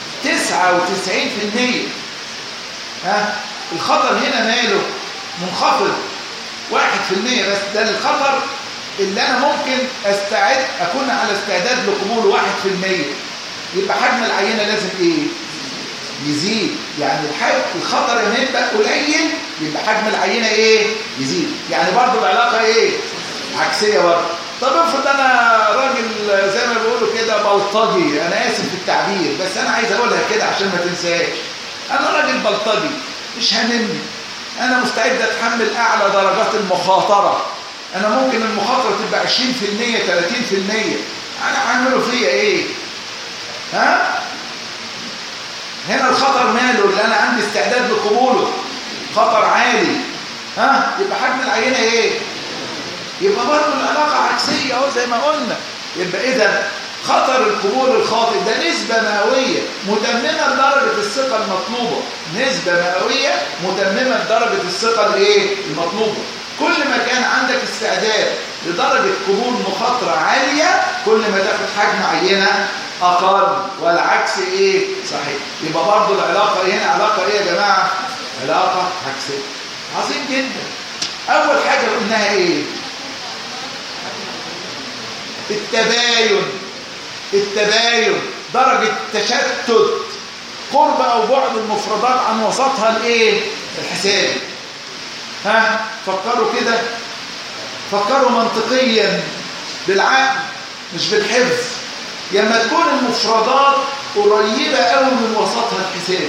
99%. الخطر هنا ماله؟ منخفض 1%، بس ده الخطر اللي انا ممكن اكون على استعداد لقبوله 1%. يبقى حجم العينة لازم ايه؟ يزيد. يعني الخطر لما يبقى قليل يبقى حجم العينة ايه؟ يزيد. يعني برضو العلاقة ايه؟ عكسية برضو. طب افرض انا راجل زي ما بيقولوا كده بلطجي، انا اسف في التعبير بس انا عايز اقولها كده عشان ما تنساش. انا راجل بلطجي مش هاممني، انا مستعد اتحمل اعلى درجات المخاطرة. انا ممكن المخاطرة تبقى 20% 30%، انا هعمله فيا ايه؟ هنا الخطر ماله اللي انا عندي استعداد لقبوله؟ خطر عالي. يبقى حجم العينة ايه؟ يبقى برضه العلاقة عكسية اهو زي ما قلنا. يبقى اذا خطر القبول الخاطئ ده نسبة مئوية متممة لدرجة الثقة المطلوبة. نسبة مئوية متممة لدرجة الثقة الايه؟ المطلوبة. كل ما كان عندك استعداد لدرجة قبول مخاطرة عالية كل ما تاخد حجم عينة أقل، والعكس إيه؟ صحيح. يبقى برضه العلاقة هنا علاقة إيه يا جماعة؟ علاقة عكسية. عظيم جدا. أول حاجة قلناها إيه؟ التباين، درجة تشتت قرب أو بعد المفردات عن وسطها الإيه؟ الحسابي. فكروا كده، فكروا منطقيا بالعقل مش بالحفظ. لما تكون المفردات قريبة قوي من وسطها الحسابي،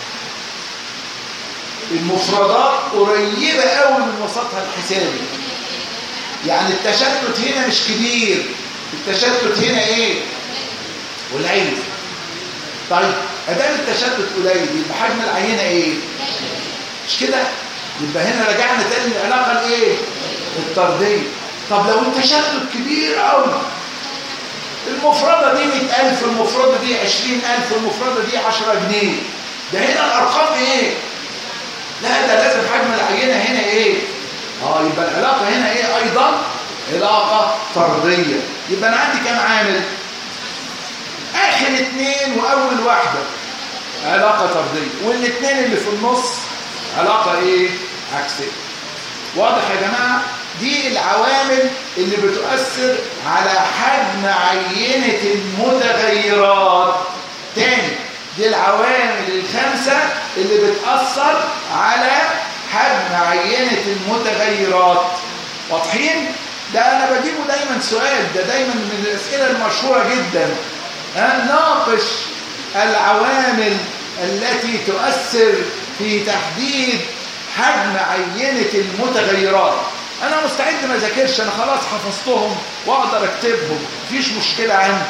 المفردات قريبة قوي من وسطها الحسابي، يعني التشتت هنا مش كبير، التشتت هنا ايه؟ قليل. طيب ادام التشتت قليل يبقى حجم العينه ايه؟ مش كده؟ يبقى هنا رجعنا تاني للعلاقه الايه؟ الطرديه. طب لو التشتت كبير قوي، المفردة دي 100,000، المفردة دي 20,000، المفردة دي 10 جنيه، ده هنا الأرقام إيه؟ لا ده لازم حجم العينة هنا إيه؟ يبقى العلاقة هنا إيه أيضا؟ علاقة طردية. يبقى أنا عندي كام عامل؟ آخر 2 وأول واحدة علاقة طردية، والاثنين اللي في النص علاقة إيه؟ عكسية. واضح يا جماعة؟ دي العوامل اللي بتؤثر على حجم عينة المتغيرات. تاني، دي العوامل الخمسة اللي بتأثر على حجم عينة المتغيرات. واضحين؟ ده أنا بجيبه دايما سؤال، ده دايما من الأسئلة المشهورة جدا. ناقش العوامل التي تؤثر في تحديد حجم عينة المتغيرات. أنا مستعد ما ذاكرش، أنا خلاص حفظتهم وأقدر أكتبهم، مفيش مشكلة عندي.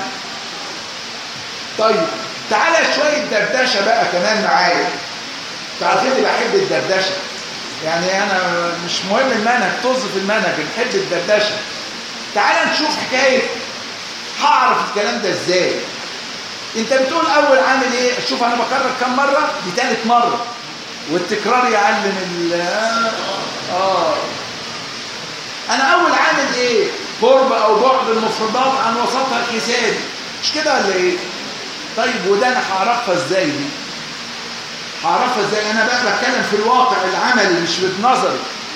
طيب تعالى شوية دردشة بقى كمان معايا. تعرفيني بحب الدردشة، يعني أنا مش مهم المنهج، طز في المنهج، بنحب الدردشة. تعالى نشوف حكاية هعرف الكلام ده إزاي. أنت بتقول أول عامل إيه؟ شوف أنا بكرر كم مرة؟ دي تالت مرة، والتكرار يعلم أنا أول عامل إيه؟ قرب أو بعد المفردات عن وسطها الحسابي، مش كده ولا إيه؟ طيب وده أنا هعرفها إزاي دي؟ هعرفها إزاي؟ أنا بقى بتكلم في الواقع العملي مش بالنظري.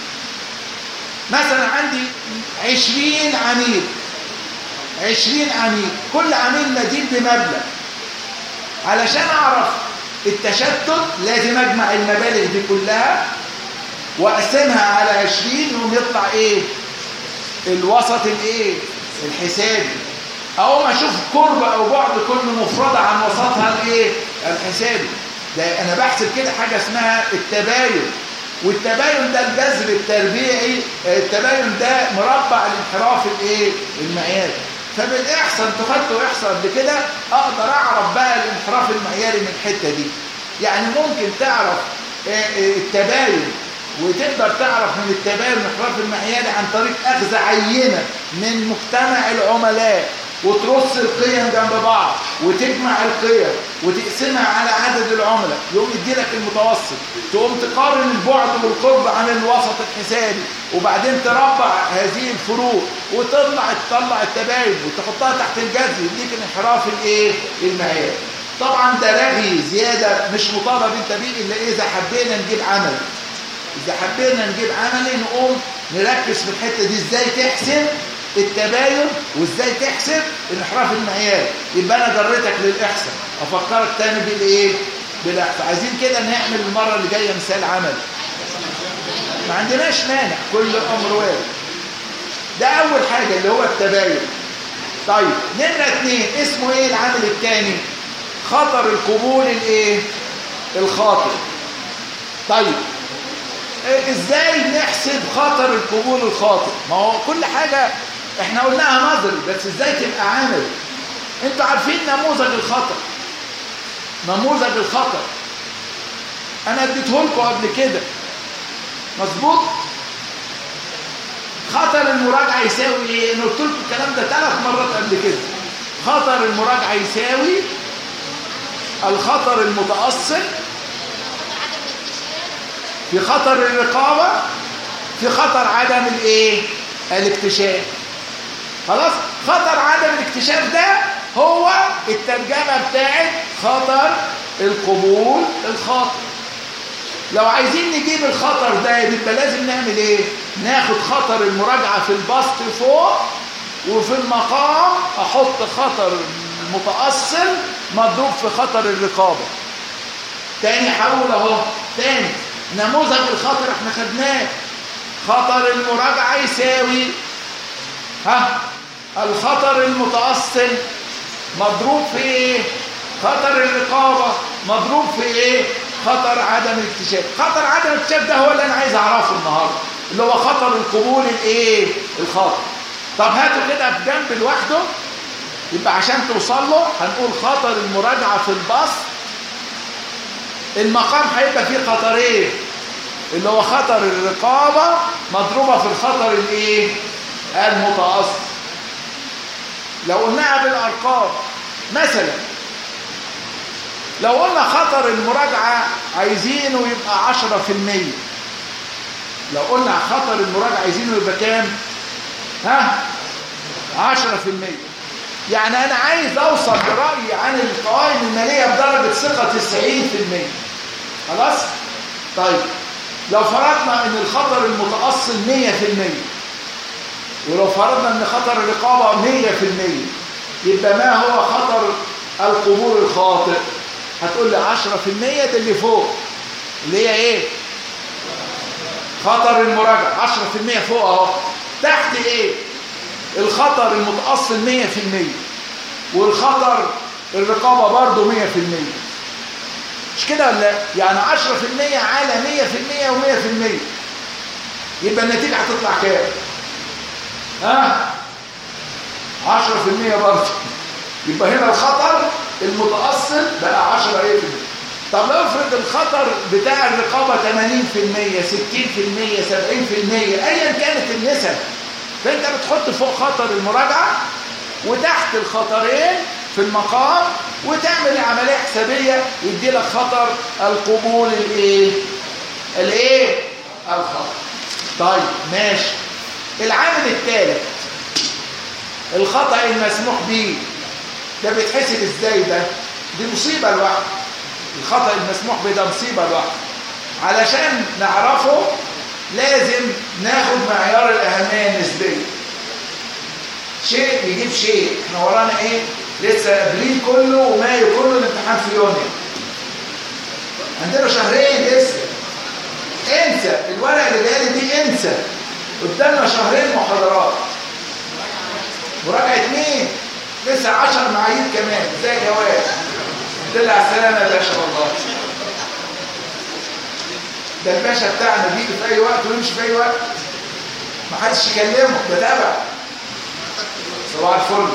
مثلا عندي 20 عميل، 20 عميل، كل عميل مدين بمبلغ. علشان أعرف التشتت لازم أجمع المبالغ دي كلها وأقسمها على 20 يوم يطلع إيه؟ الوسط الإيه؟ الحسابي. أقوم أشوف قرب أو بعد كل مفردة عن وسطها الإيه؟ الحسابي. ده أنا بحسب كده حاجة اسمها التباين، والتباين ده الجذر التربيعي، التباين ده مربع الانحراف الإيه؟ المعياري. فبالإحصاء انتوا خدتوا إحصاء قبل كده، أقدر أعرف بقى الانحراف المعياري من الحتة دي. يعني ممكن تعرف التباين، وتقدر تعرف من التباين الانحراف المعياري عن طريق أخذ عينة من مجتمع العملاء وترص القيم جنب بعض وتجمع القيم وتقسمها على عدد العملاء، يقوم يديلك المتوسط. تقوم تقارن البعد والقرب عن الوسط الحسابي، وبعدين تربع هذه الفروق وتطلع التباين وتحطها تحت الجذر، يديك الانحراف الايه؟ المعياري. طبعا ده رغي زياده مش مطالب انت بيه الا اذا حبينا نجيب عملي. اذا حبينا نجيب عملي نقوم نركز في الحته دي، ازاي تحسب التباين وازاي تحسب الانحراف المعياري. يبقى انا جريتك للاحصاء، افكرك تاني بالايه؟ بالاحصاء. عايزين كده نعمل المره اللي جايه مثال عملي، ما عندناش مانع، كل امر وارد. ده اول حاجه اللي هو التباين. طيب نمره 2 اسمه ايه العامل الثاني؟ خطر القبول الايه؟ الخاطئ. طيب ازاي نحسب خطر القبول الخاطئ؟ ما هو كل حاجه احنا قلناها نظري، بس ازاي تبقى عملي؟ انتوا عارفين نموذج الخطر. نموذج الخطر انا اديته لكم قبل كده، مظبوط؟ خطر المراجعه يساوي ايه؟ انا قلت لكم الكلام ده 3 مرات قبل كده. خطر المراجعه يساوي الخطر المتأصل في خطر الرقابة في خطر عدم الايه؟ الاكتشاف. خلاص؟ خطر عدم الاكتشاف ده هو الترجمة بتاعت خطر القبول الخاطئ. لو عايزين نجيب الخطر ده يبقى لازم نعمل ايه؟ ناخد خطر المراجعة في البسط فوق، وفي المقام احط خطر المتأصل مضروب في خطر الرقابة. تاني حول اهو، تاني نموذج الخطر احنا خدناه. خطر المراجعة يساوي الخطر المتأصل مضروب في ايه؟ خطر الرقابة مضروب في ايه؟ خطر عدم الاكتشاف. خطر عدم الاكتشاف ده هو اللي انا عايز اعرفه النهارده، اللي هو خطر القبول الايه؟ الخاطئ. طب هاتوا كده في جنب لوحده، يبقى عشان توصل له هنقول خطر المراجعة في البسط. المقام هيبقى فيه خطرين، اللي هو خطر الرقابة مضروبة في الخطر الايه؟ المتأصل. لو قلناها بالأرقام، مثلا لو قلنا خطر المراجعة عايزينه يبقى 10%، لو قلنا خطر المراجعة عايزينه يبقى كام؟ 10%. يعني أنا عايز أوصل برأيي عن القوائم المالية بدرجة ثقة 90%. خلاص؟ طيب لو فرضنا ان الخطر المتأصل 100%، ولو فرضنا ان خطر الرقابة 100%، يبقى ما هو خطر القبول الخاطئ؟ هتقول لي 10% ده اللي فوق، اللي هي ايه؟ خطر المراجعة 10% فوق اهو. تحت ايه؟ الخطر المتأصل 100%، والخطر الرقابة برضه 100%. مش كده ولا لا؟ يعني 10% على 100% و100%، يبقى النتيجة هتطلع كام؟ 10% برضه. يبقى هنا الخطر المتأصل بقى 10%. طب لو افرض الخطر بتاع الرقابة 80%، 60%، 70%، ايا كانت النسب، فانت بتحط فوق خطر المراجعة وتحت الخطرين في المقام، وتعمل عملية حسابية يدي لك خطر القبول الايه؟ الخطر. طيب ماشي. العامل الثالث الخطأ المسموح به، ده بيتحسب ازاي ده؟ دي مصيبة لوحده. الخطأ المسموح به ده مصيبة لوحده. علشان نعرفه لازم ناخد معيار الأهمية النسبية. شيء يجيب شيء. احنا ورانا ايه؟ لسه ابريل كله ومايو كله الامتحان في يونيو. عندنا شهرين لسه. انسى الورقه اللي جايه دي، انسى. قدامنا شهرين محاضرات. مراجعه مين؟ لسه 10 معايير كمان. ازيك يا واد؟ طلع السلامه يا باشا. والله ده الباشا بتاعنا بيجي في اي وقت ويمشي في اي وقت، ما حدش يكلمه، ده تبع. صباح الفل.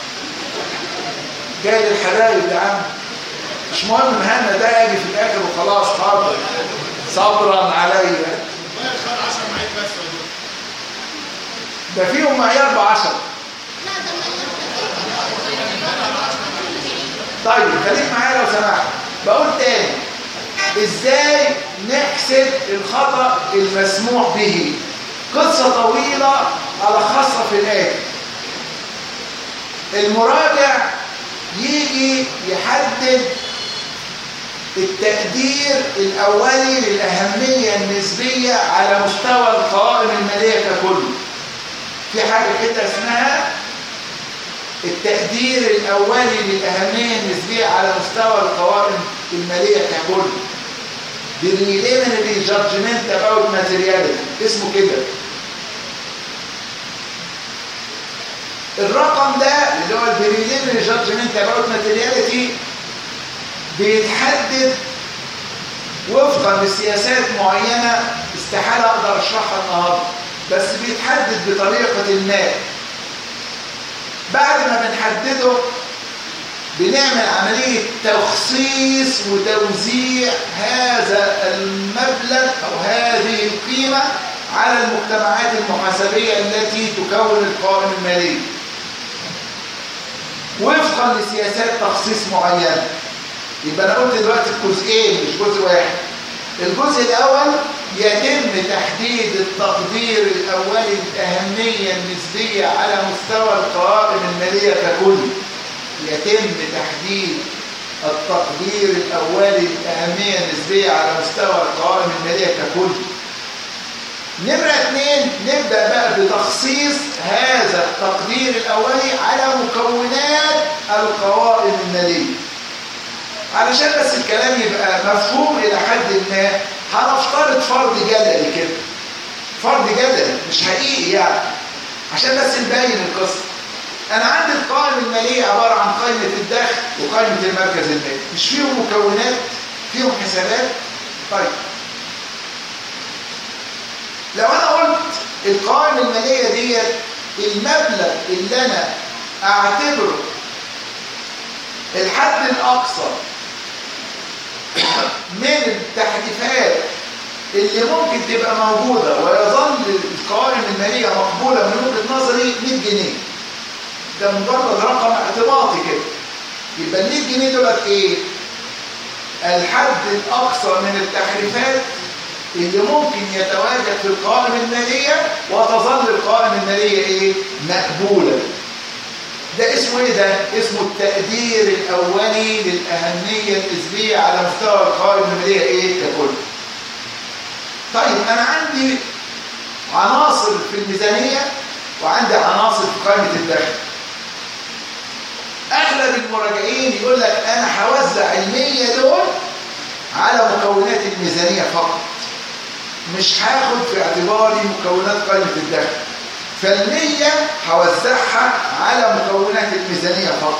جاي للحبايب يا عم. مش مهم مهنا ده يجي في الاخر وخلاص. حاضر صبرا عليا. ده فيهم معيار ب10. طيب خليك معايا لو سمحت. بقول تاني، ازاي نحسب الخطأ المسموح به؟ قصة طويلة ألخصها في الآتي. المراجع يجي يحدد التقدير الأولي للأهمية النسبية على مستوى القوائم المالية ككل. في حاجة كده اسمها التقدير الأولي للأهمية النسبية على مستوى القوائم المالية ككل. preliminary judgment about materiality اسمه كده. الرقم ده اللي هو preliminary judgment about materiality بيتحدد وفقا لسياسات معينة استحالة أقدر أشرحها النهاردة، بس بيتحدد بطريقة ما. بعد ما بنحدده بنعمل عملية تخصيص وتوزيع هذا المبلغ أو هذه القيمة على المجتمعات المحاسبية التي تكون القوائم المالية وفقا لسياسات تخصيص معينة. يبقى أنا قلت دلوقتي الجزئين مش جزء واحد. الجزء الأول يتم تحديد التقدير الأولي للأهمية النسبية على مستوى القوائم المالية ككل. يتم تحديد التقدير الأولي للأهمية النسبية على مستوى القوائم المالية ككل. نمرة 2 نبدأ بقى بتخصيص هذا التقدير الأولي على مكونات القوائم المالية. علشان بس الكلام يبقى مفهوم إلى حد ما هنفترض فرض جدلي كده. فرض جدلي مش حقيقي يعني، عشان بس نبين القصة. أنا عندي القوائم المالية عبارة عن قائمة الدخل وقائمة المركز المالي. مش فيهم مكونات؟ فيهم حسابات؟ طيب لو أنا قلت القوائم المالية دي المبلغ اللي أنا أعتبره الحد الأقصى من التحديثات اللي ممكن تبقى موجودة ويظل القوائم المالية مقبولة من وجهة نظري 100 جنيه. ده مجرد رقم اعتباطي كده. يبقى ال 100 جنيه دولت ايه؟ الحد الأقصى من التحريفات اللي ممكن يتواجد في القوائم المالية وتظل القوائم المالية ايه؟ مقبولة. ده اسمه ايه ده؟ اسمه التقدير الأولي للأهمية النسبية على مستوى القوائم المالية ايه ككل. طيب أنا عندي عناصر في الميزانية وعندي عناصر في قائمة الدخل. أغلب المراجعين يقول لك أنا هوزع ال100 دول على مكونات الميزانية فقط، مش هاخد في اعتباري مكونات قائمة الدخل، ف100 هوزعها على مكونات الميزانية فقط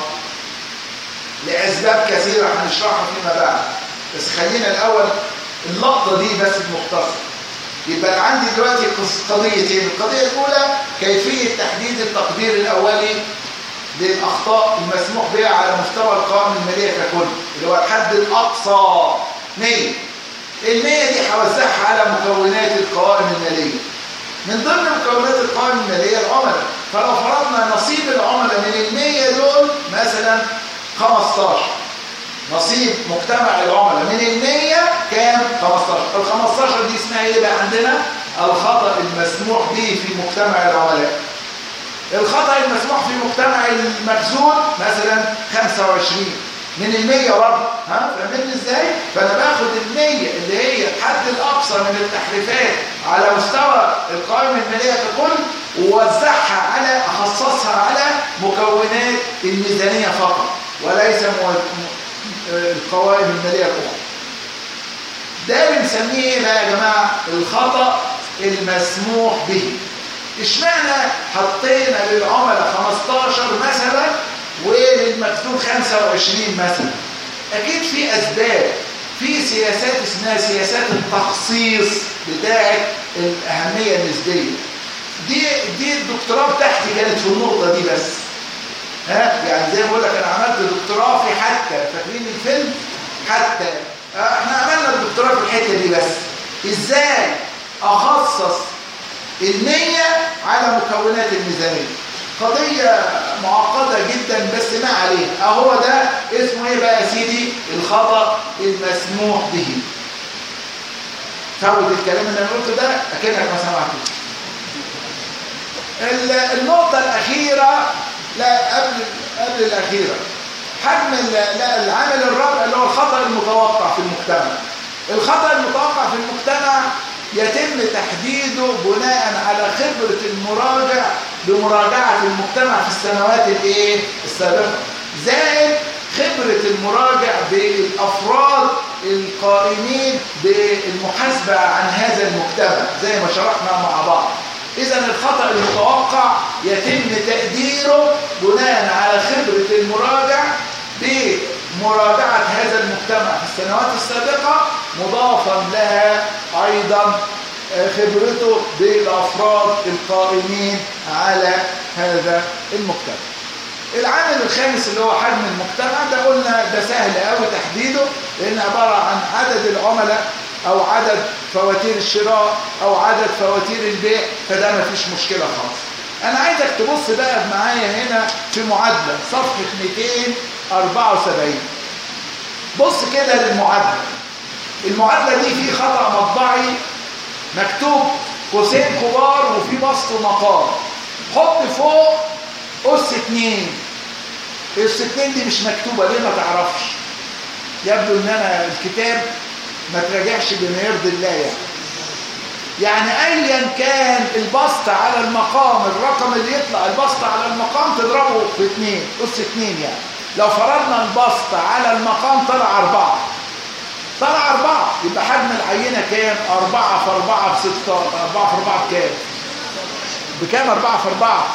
لأسباب كثيرة هنشرحها فيما بعد. بس خلينا الأول اللقطة دي بس المختصر. يبقى عندي دلوقتي قضيتين. القضية الأولى كيفية تحديد التقدير الأولي للأخطاء المسموح بها على مستوى القوائم المالية ككل، اللي هو الحد الأقصى 100. ال100 دي هوزعها على مكونات القوائم المالية. من ضمن مكونات القوائم المالية العملاء. فلو فرضنا نصيب العملاء من ال100 دول مثلا 15، نصيب مجتمع العملاء من ال100 كام؟ 15. ال15 دي اسمها ايه بقى عندنا؟ الخطأ المسموح به في مجتمع العملاء. الخطأ المسموح في مجتمع المخزون مثلا 25 من ال100 برضه. فاهمين ازاي؟ فانا باخد ال100 اللي هي الحد الاقصى من التحريفات على مستوى القوائم الماليه ككل ووزعها على اخصصها على مكونات الميزانيه فقط وليس القوائم الماليه الاخرى. ده بنسميه ايه بقى يا جماعه؟ الخطأ المسموح به. اشمعنى حطينا للعملاء 15 مثلا وللمكتوب 25 مثلا؟ اكيد في اسباب، في سياسات اسمها سياسات التخصيص بتاعه الاهميه النسبيه. دي الدكتوراه بتاعتي كانت في النقطه دي بس. يعني زي ما بقول لك انا عملت دكتوراه في حتى، فاكرين الفيلم حتى؟ احنا عملنا الدكتوراه في الحته دي بس. ازاي اخصص ال100 على مكونات الميزانيه؟ قضيه معقده جدا بس ما عليه. اهو ده اسمه ايه بقى يا سيدي؟ الخطأ المسموح به. فوت الكلام اللي انا قلته ده اكنك ما سمعتوش. النقطه الاخيره، لا قبل الاخيره، حجم العامل الرابع اللي هو الخطأ المتوقع في المجتمع. الخطأ المتوقع في المجتمع يتم تحديده بناء على خبرة المراجع بمراجعة المجتمع في السنوات السابقة، زائد خبرة المراجع بالأفراد القائمين بالمحاسبة عن هذا المجتمع زي ما شرحنا مع بعض. إذن الخطأ المتوقع يتم تقديره بناء على خبرة المراجع بمراجعة هذا المجتمع في السنوات السابقة، مضافا لها أيضا خبرته بالأفراد القائمين على هذا المجتمع. العامل الخامس اللي هو حجم المجتمع، ده قلنا ده سهل قوي تحديده، لأن عبارة عن عدد العملاء أو عدد فواتير الشراء أو عدد فواتير البيع، فده ما فيش مشكلة خالص. أنا عايزك تبص بقى معايا هنا في معادلة صفحة 274. بص كده للمعادلة. المعادلة دي في خطأ مطبعي مكتوب قوسين كبار وفي بسط ومقام. حط فوق أس 2. أس 2 دي مش مكتوبة ليه؟ ما تعرفش. يبدو ان انا الكتاب ما تراجعش بما يرضي الله يعني ايا كان البسط على المقام، الرقم اللي يطلع البسط على المقام تضربه في 2 أس 2. يعني لو فرضنا البسط على المقام طلع 4، طلع 4، يبقى حجم العينة كام؟ 4 في 4 ب 16. 4 في 4 بكام؟ بكام 4 في 4؟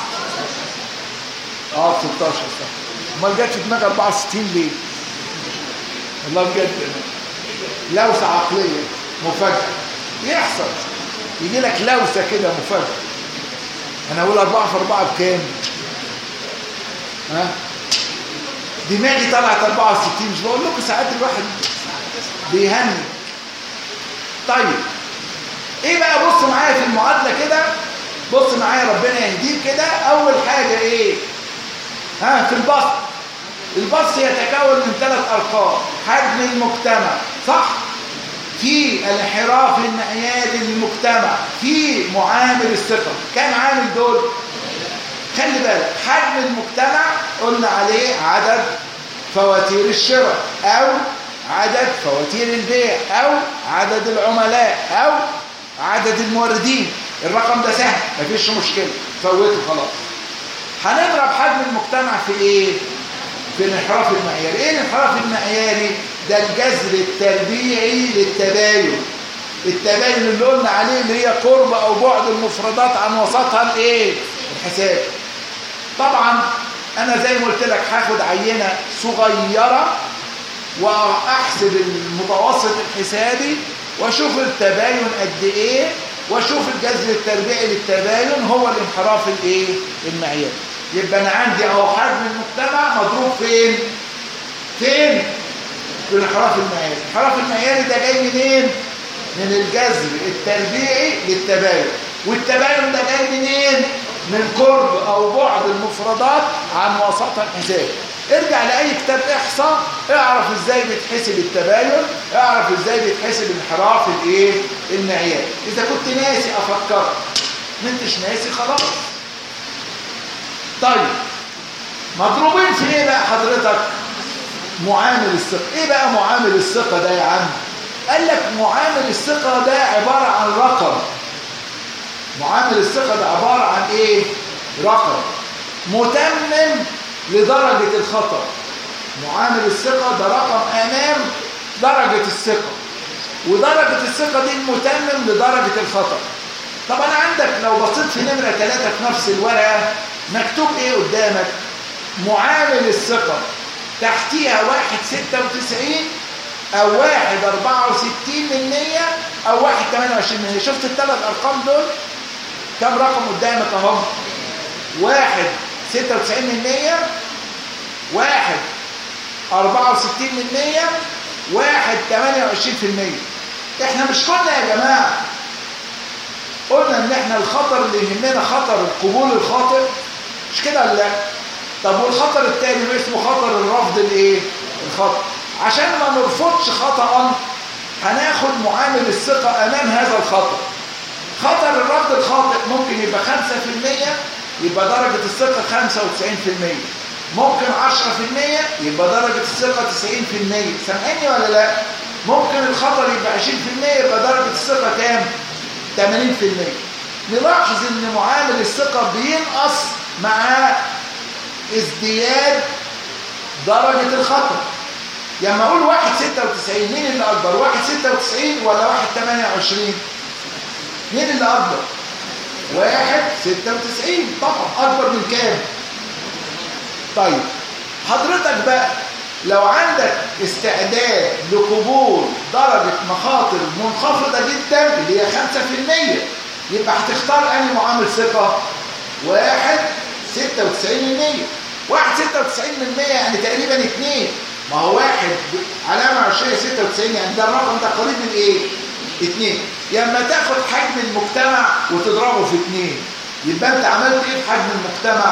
ب 16. امال جت في دماغ 64 ليه؟ والله بجد لوسة عقلية مفاجأة. يحصل يجي لك لوسة كده مفاجأة. انا اقول 4 في 4 بكام؟ ها؟ دماغي طلعت 64. مش بقول لكم ساعات الواحد بيهني. طيب ايه بقى؟ بص معايا في المعادله كده، بص معايا ربنا يهديك كده. اول حاجه ايه؟ ها، في البسط. البسط يتكون من 3 ارقام. حجم المجتمع، صح؟ في الانحراف المعياري للمجتمع، في معامل الثقه. كم عامل دول؟ خلي بالك، حجم المجتمع قلنا عليه عدد فواتير الشراء او عدد فواتير البيع او عدد العملاء او عدد الموردين. الرقم ده سهل، مفيش مشكله، فوته خلاص. هنضرب حجم المجتمع في ايه؟ في الانحراف المعياري. ايه الانحراف المعياري؟ ده الجذر التربيعي للتباين. التباين اللي قلنا عليه اللي هي قرب او بعد المفردات عن وسطها الايه؟ الحساب. طبعا انا زي ما قلت لك هاخد عينه صغيره واحسب المتوسط الحسابي واشوف التباين قد ايه واشوف الجذر التربيعي للتباين هو الانحراف الايه؟ المعياري. يبقى انا عندي اهو حجم المجتمع مضروب فين؟ فين؟ في الانحراف المعياري. الانحراف المعياري ده جاي منين؟ من الجذر التربيعي للتباين. والتباين ده جاي منين؟ من قرب او بعد المفردات عن وسطها الحسابي. ارجع لاي كتاب احصاء، اعرف ازاي بيتحسب التباين، اعرف ازاي بيتحسب الانحراف الايه؟ المعياري. اذا كنت ناسي افكرك، ما انتش ناسي خلاص. طيب مضروبين في ايه بقى حضرتك؟ معامل الثقه. ايه بقى معامل الثقه ده يا عم؟ قال لك معامل الثقه ده عباره عن رقم. معامل الثقه ده عباره عن ايه؟ رقم متمم لدرجه الخطر. معامل الثقه ده رقم امام درجه الثقه، ودرجه الثقه دي المتمم لدرجه الخطر. طب انا عندك لو بصيت في نمره 3 في نفس الورقه مكتوب ايه قدامك؟ معامل الثقه، تحتيها 1.96 او 1.64% او 1.28%. شفت ال3 ارقام دول؟ كم رقم قدامك اهو؟ 1.96%، 1.64%، 1.28%. احنا مش قلنا يا جماعه قلنا ان احنا الخطر اللي يهمنا خطر قبول الخاطر؟ مش كده ولا لا؟ طب والخطر الثاني اسمه خطر الرفض الايه؟ الخطأ. عشان ما نرفضش خطأ هناخد معامل الثقة امام هذا الخطر. خطر الرفض الخاطئ ممكن يبقى 5%، يبقى درجة الثقة 95%. ممكن 10% يبقى درجة الثقة 90%. سامعني ولا لا؟ ممكن الخطر يبقى 20% يبقى درجة الثقة كام؟ 80%. نلاحظ ان معامل الثقة بينقص مع ازدياد درجة الخطر. لما اقول 1.96 مين اللي اكبر؟ 1.96 ولا 1.28؟ مين اللي اكبر؟ 1.96 طبعا اكبر من كام؟ طيب حضرتك بقى لو عندك استعداد لقبول درجة مخاطر منخفضة جدا اللي هي 5%، يبقى هتختار انهي معامل ثقة؟ 1.96%. 1.96% يعني تقريبا 2. ما هو 1 علامة 20.96 يعني ده الرقم ده قريب من ايه؟ 2. لما تاخد حجم المجتمع وتضربه في 2 يبقى انت عملت ايه في حجم المجتمع؟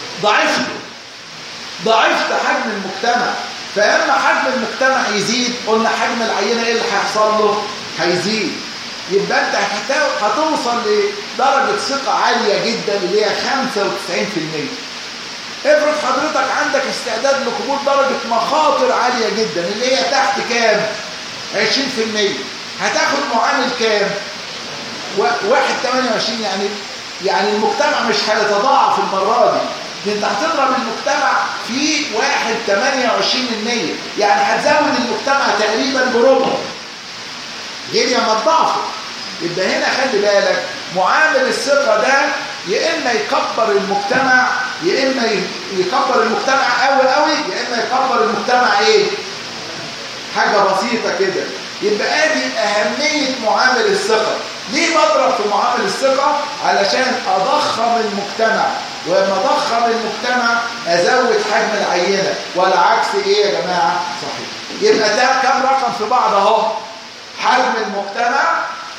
ضعفت حجم المجتمع. فاما حجم المجتمع يزيد قلنا حجم العينة ايه اللي هيحصل له؟ هيزيد. يبقى انت هتوصل لدرجة ثقة عالية جدا اللي هي 95%. افرض حضرتك عندك استعداد لقبول درجة مخاطر عالية جدا اللي هي تحت كام؟ 20%. هتاخد معامل كام؟ 1.28. يعني المجتمع مش هيتضاعف المرة دي. انت هتضرب المجتمع في 1.28%. يعني هتزود المجتمع تقريبا بربع غير لما تضاعفه. يبقى هنا خلي بالك معامل الثقة ده يا اما يكبر المجتمع يا اما يكبر المجتمع قوي يا اما يكبر المجتمع ايه؟ حاجة بسيطة كده. يبقى ادي اهمية معامل الثقة. ليه بضرب في معامل الثقة؟ علشان أضخم المجتمع، ولما أضخم المجتمع أزود حجم العينة، والعكس إيه يا جماعة؟ صحيح. يبقى ده كم رقم في بعض أهو؟ حجم المجتمع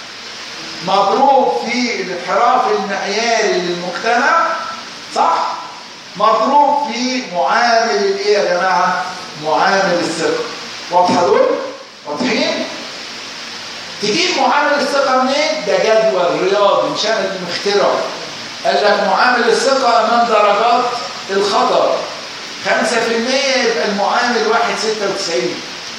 مضروب في الانحراف المعياري للمجتمع، صح؟ مضروب في معامل الايه يا جماعه؟ معامل الثقه. واضحه دول؟ واضحين؟ تجيب معامل الثقه منين؟ ده جدول رياضي مش انا اللي مخترعه. قال لك معامل الثقه امام درجات الخطر 5% يبقى المعامل 1.96،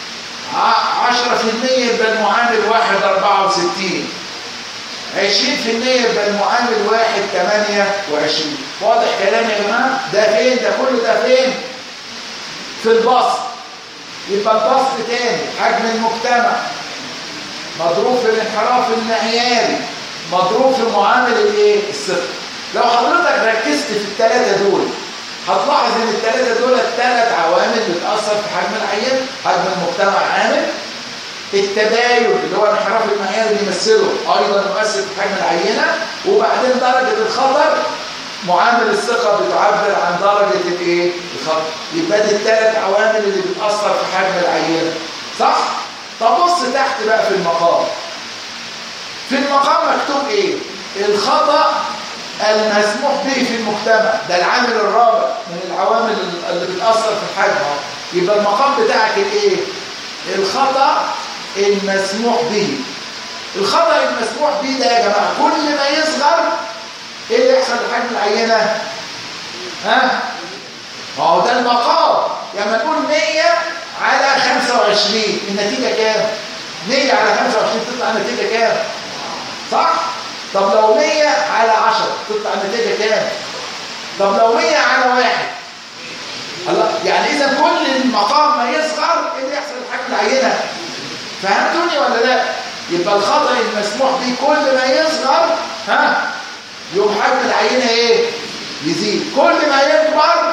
10% يبقى المعامل 1.64، 20% يبقى المعامل 1.28. واضح كلام يا جماعه؟ ده فين؟ ده كله ده فين؟ في البسط. يبقى البسط تاني حجم المجتمع مضروب في الانحراف المعياري مضروب في معامل الايه؟ الثقه. لو حضرتك ركزت في الثلاثه دول هتلاحظ ان الثلاثه دول الثلاث عوامل بتاثر في حجم العيان. حجم المجتمع عامل، التباين اللي هو الانحراف المعياري اللي بيمثله ايضا مؤثر في حجم العينه، وبعدين درجه الخطر معامل الثقه بتعبر عن درجه الايه؟ الخطر. يبقى دي الثلاث عوامل اللي بتاثر في حجم العينه، صح؟ طب بص تحت بقى في المقام. في المقام مكتوب ايه؟ الخطا المسموح به في المجتمع، ده العامل الرابع من العوامل اللي بتاثر في الحجم. يبقى المقام بتاعك الايه؟ الخطا المسموح به. الخطأ المسموح به ده يا جماعة كل ما يصغر ايه اللي يحصل لحجم العينة؟ ها؟ ما هو ده المقام. يعني نقول 100 على 25 النتيجة كام؟ 100 على 25 تطلع النتيجة كام؟ صح؟ طب لو 100 على 10 تطلع النتيجة كام؟ طب لو 100 على 1 الله، يعني إذا كل المقام ما يصغر ايه اللي يحصل لحجم العينة؟ فهمتوني ولا لا؟ يبقى الخطأ المسموح به كل ما يصغر يوم حجم العينة ايه؟ يزيد. كل ما يكبر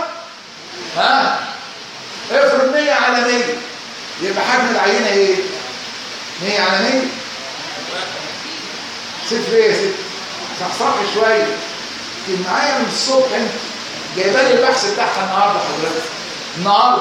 افرض 100 على 100 يبقى حجم العينة ايه؟ 100 على 100 صفر ايه يا ست؟ صحصح شوية. كنت معايا من الصبح انت جايبه لي البحث بتاعها النهارده حضرتك. النهارده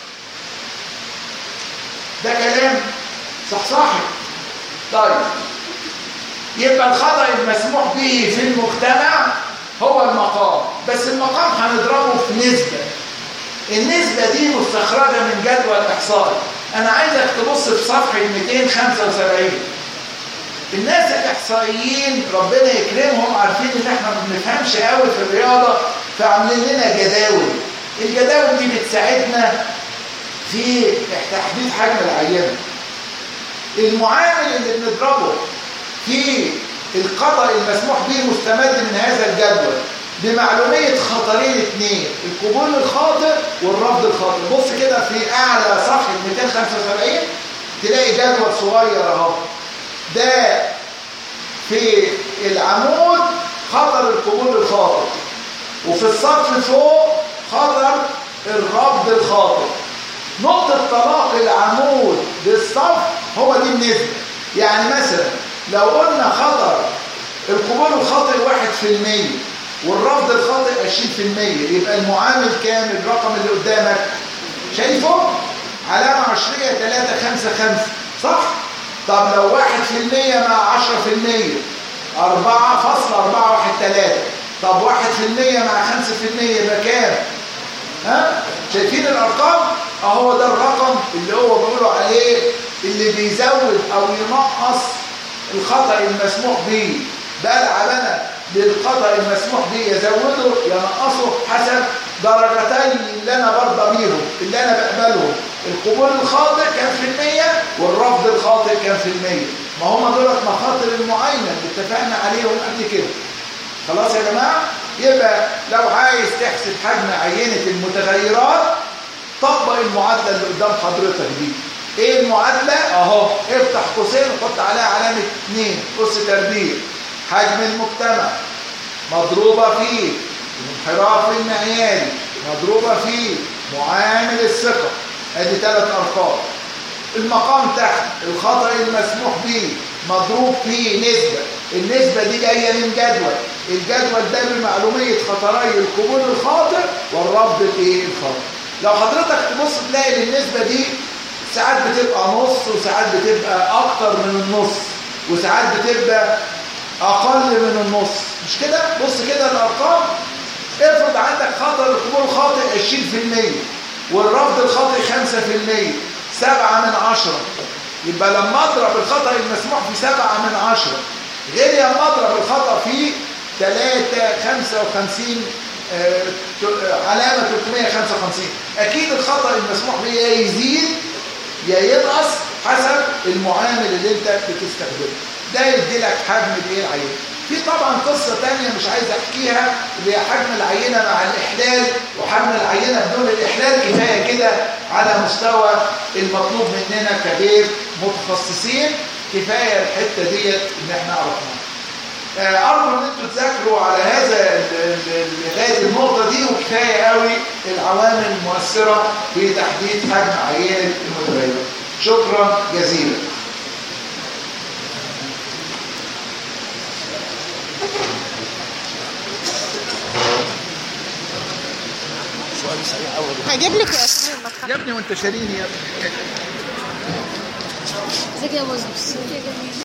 ده كلام صحصحي. طيب يبقى الخطأ المسموح به في المجتمع هو المقام، بس المقام هنضربه في نسبة. النسبة دي مستخرجة من جدول إحصائي. أنا عايزك تبص في صفحة 275. الناس الإحصائيين ربنا يكرمهم عارفين إن إحنا ما بنفهمش قوي في الرياضة، فعاملين لنا جداول. الجداول دي بتساعدنا في تحديد حجم العينة. المعامل اللي بنضربه في الخطأ المسموح به مستمد من هذا الجدول بمعلومية خطرين اثنين، القبول الخاطر والرفض الخاطر. بص كده في أعلى صفحة 275 تلاقي جدول صغير اهو. ده في العمود خطر القبول الخاطر، وفي الصف فوق خطر الرفض الخاطر. نقطة طلاق العمود بالصف هو دي النسبة. يعني مثلا لو قلنا خطر القبول الخاطئ 1% والرفض الخاطئ 20%، يبقى المعامل كام؟ الرقم اللي قدامك شايفه؟ علامة عشرية 355 صح؟ طب لو 1% مع 10% 4.413. طب 1% مع 5% يبقى كام؟ شايفين الأرقام؟ اهو ده الرقم اللي هو بيقولوا عليه اللي بيزود او ينقص الخطأ المسموح به. بقى العلامة للخطأ المسموح به يزوده ينقصه حسب درجتين اللي انا برضى بيهم اللي انا بقبلهم. القبول الخاطئ كام في المية والرفض الخاطئ كام في المية. ما هم دولت مخاطر المعاينة اللي اتفقنا عليهم قبل كده. خلاص يا جماعة؟ يبقى لو عايز تحسب حجم عينة المتغيرات طبق المعادلة اللي قدام حضرتك دي. ايه المعادلة؟ اهو افتح قوسين وحط عليها علامة 2 قوس تربيع. حجم المجتمع مضروبة في الانحراف المعياري مضروبة في معامل الثقة. ادي 3 ارقام. المقام تحت الخطأ المسموح به مضروب فيه نسبة، النسبة دي جاية من جدول، الجدول ده بمعلومية خطري القبول الخاطئ والرفض الخاطئ. لو حضرتك تبص تلاقي ان النسبة دي ساعات بتبقى نص وساعات بتبقى اكتر من النص وساعات بتبقى اقل من النص، مش كده؟ بص كده الارقام. افرض عندك خطأ القبول الخاطئ 20% والرفض الخاطئ 5%، 7/10. يبقى لما اضرب الخطأ المسموح في 7/10 غير لما اضرب الخطأ في 355 علامة 355، اكيد الخطأ المسموح به يا يزيد يا ينقص حسب المعامل اللي انت بتستخدمه. ده يدي لك حجم العينه. في طبعا قصه ثانيه مش عايز احكيها اللي هي حجم العينه مع الاحلال وحجم العينه بدون الاحلال. كفايه كده على مستوى المطلوب مننا كغير متخصصين، كفايه الحته ديت ان احنا عرفناها. ارجو ان انتوا تذاكروا على هذا لغايه النقطه دي، وكفايه قوي العوامل المؤثره في تحديد حجم عينه المتغير. شكرا جزيلا. سؤال سريع اول. هجيب لك يا اسماء المدخل. يا ابني وانت شاريني يا ابني. ازيك يا مزبس؟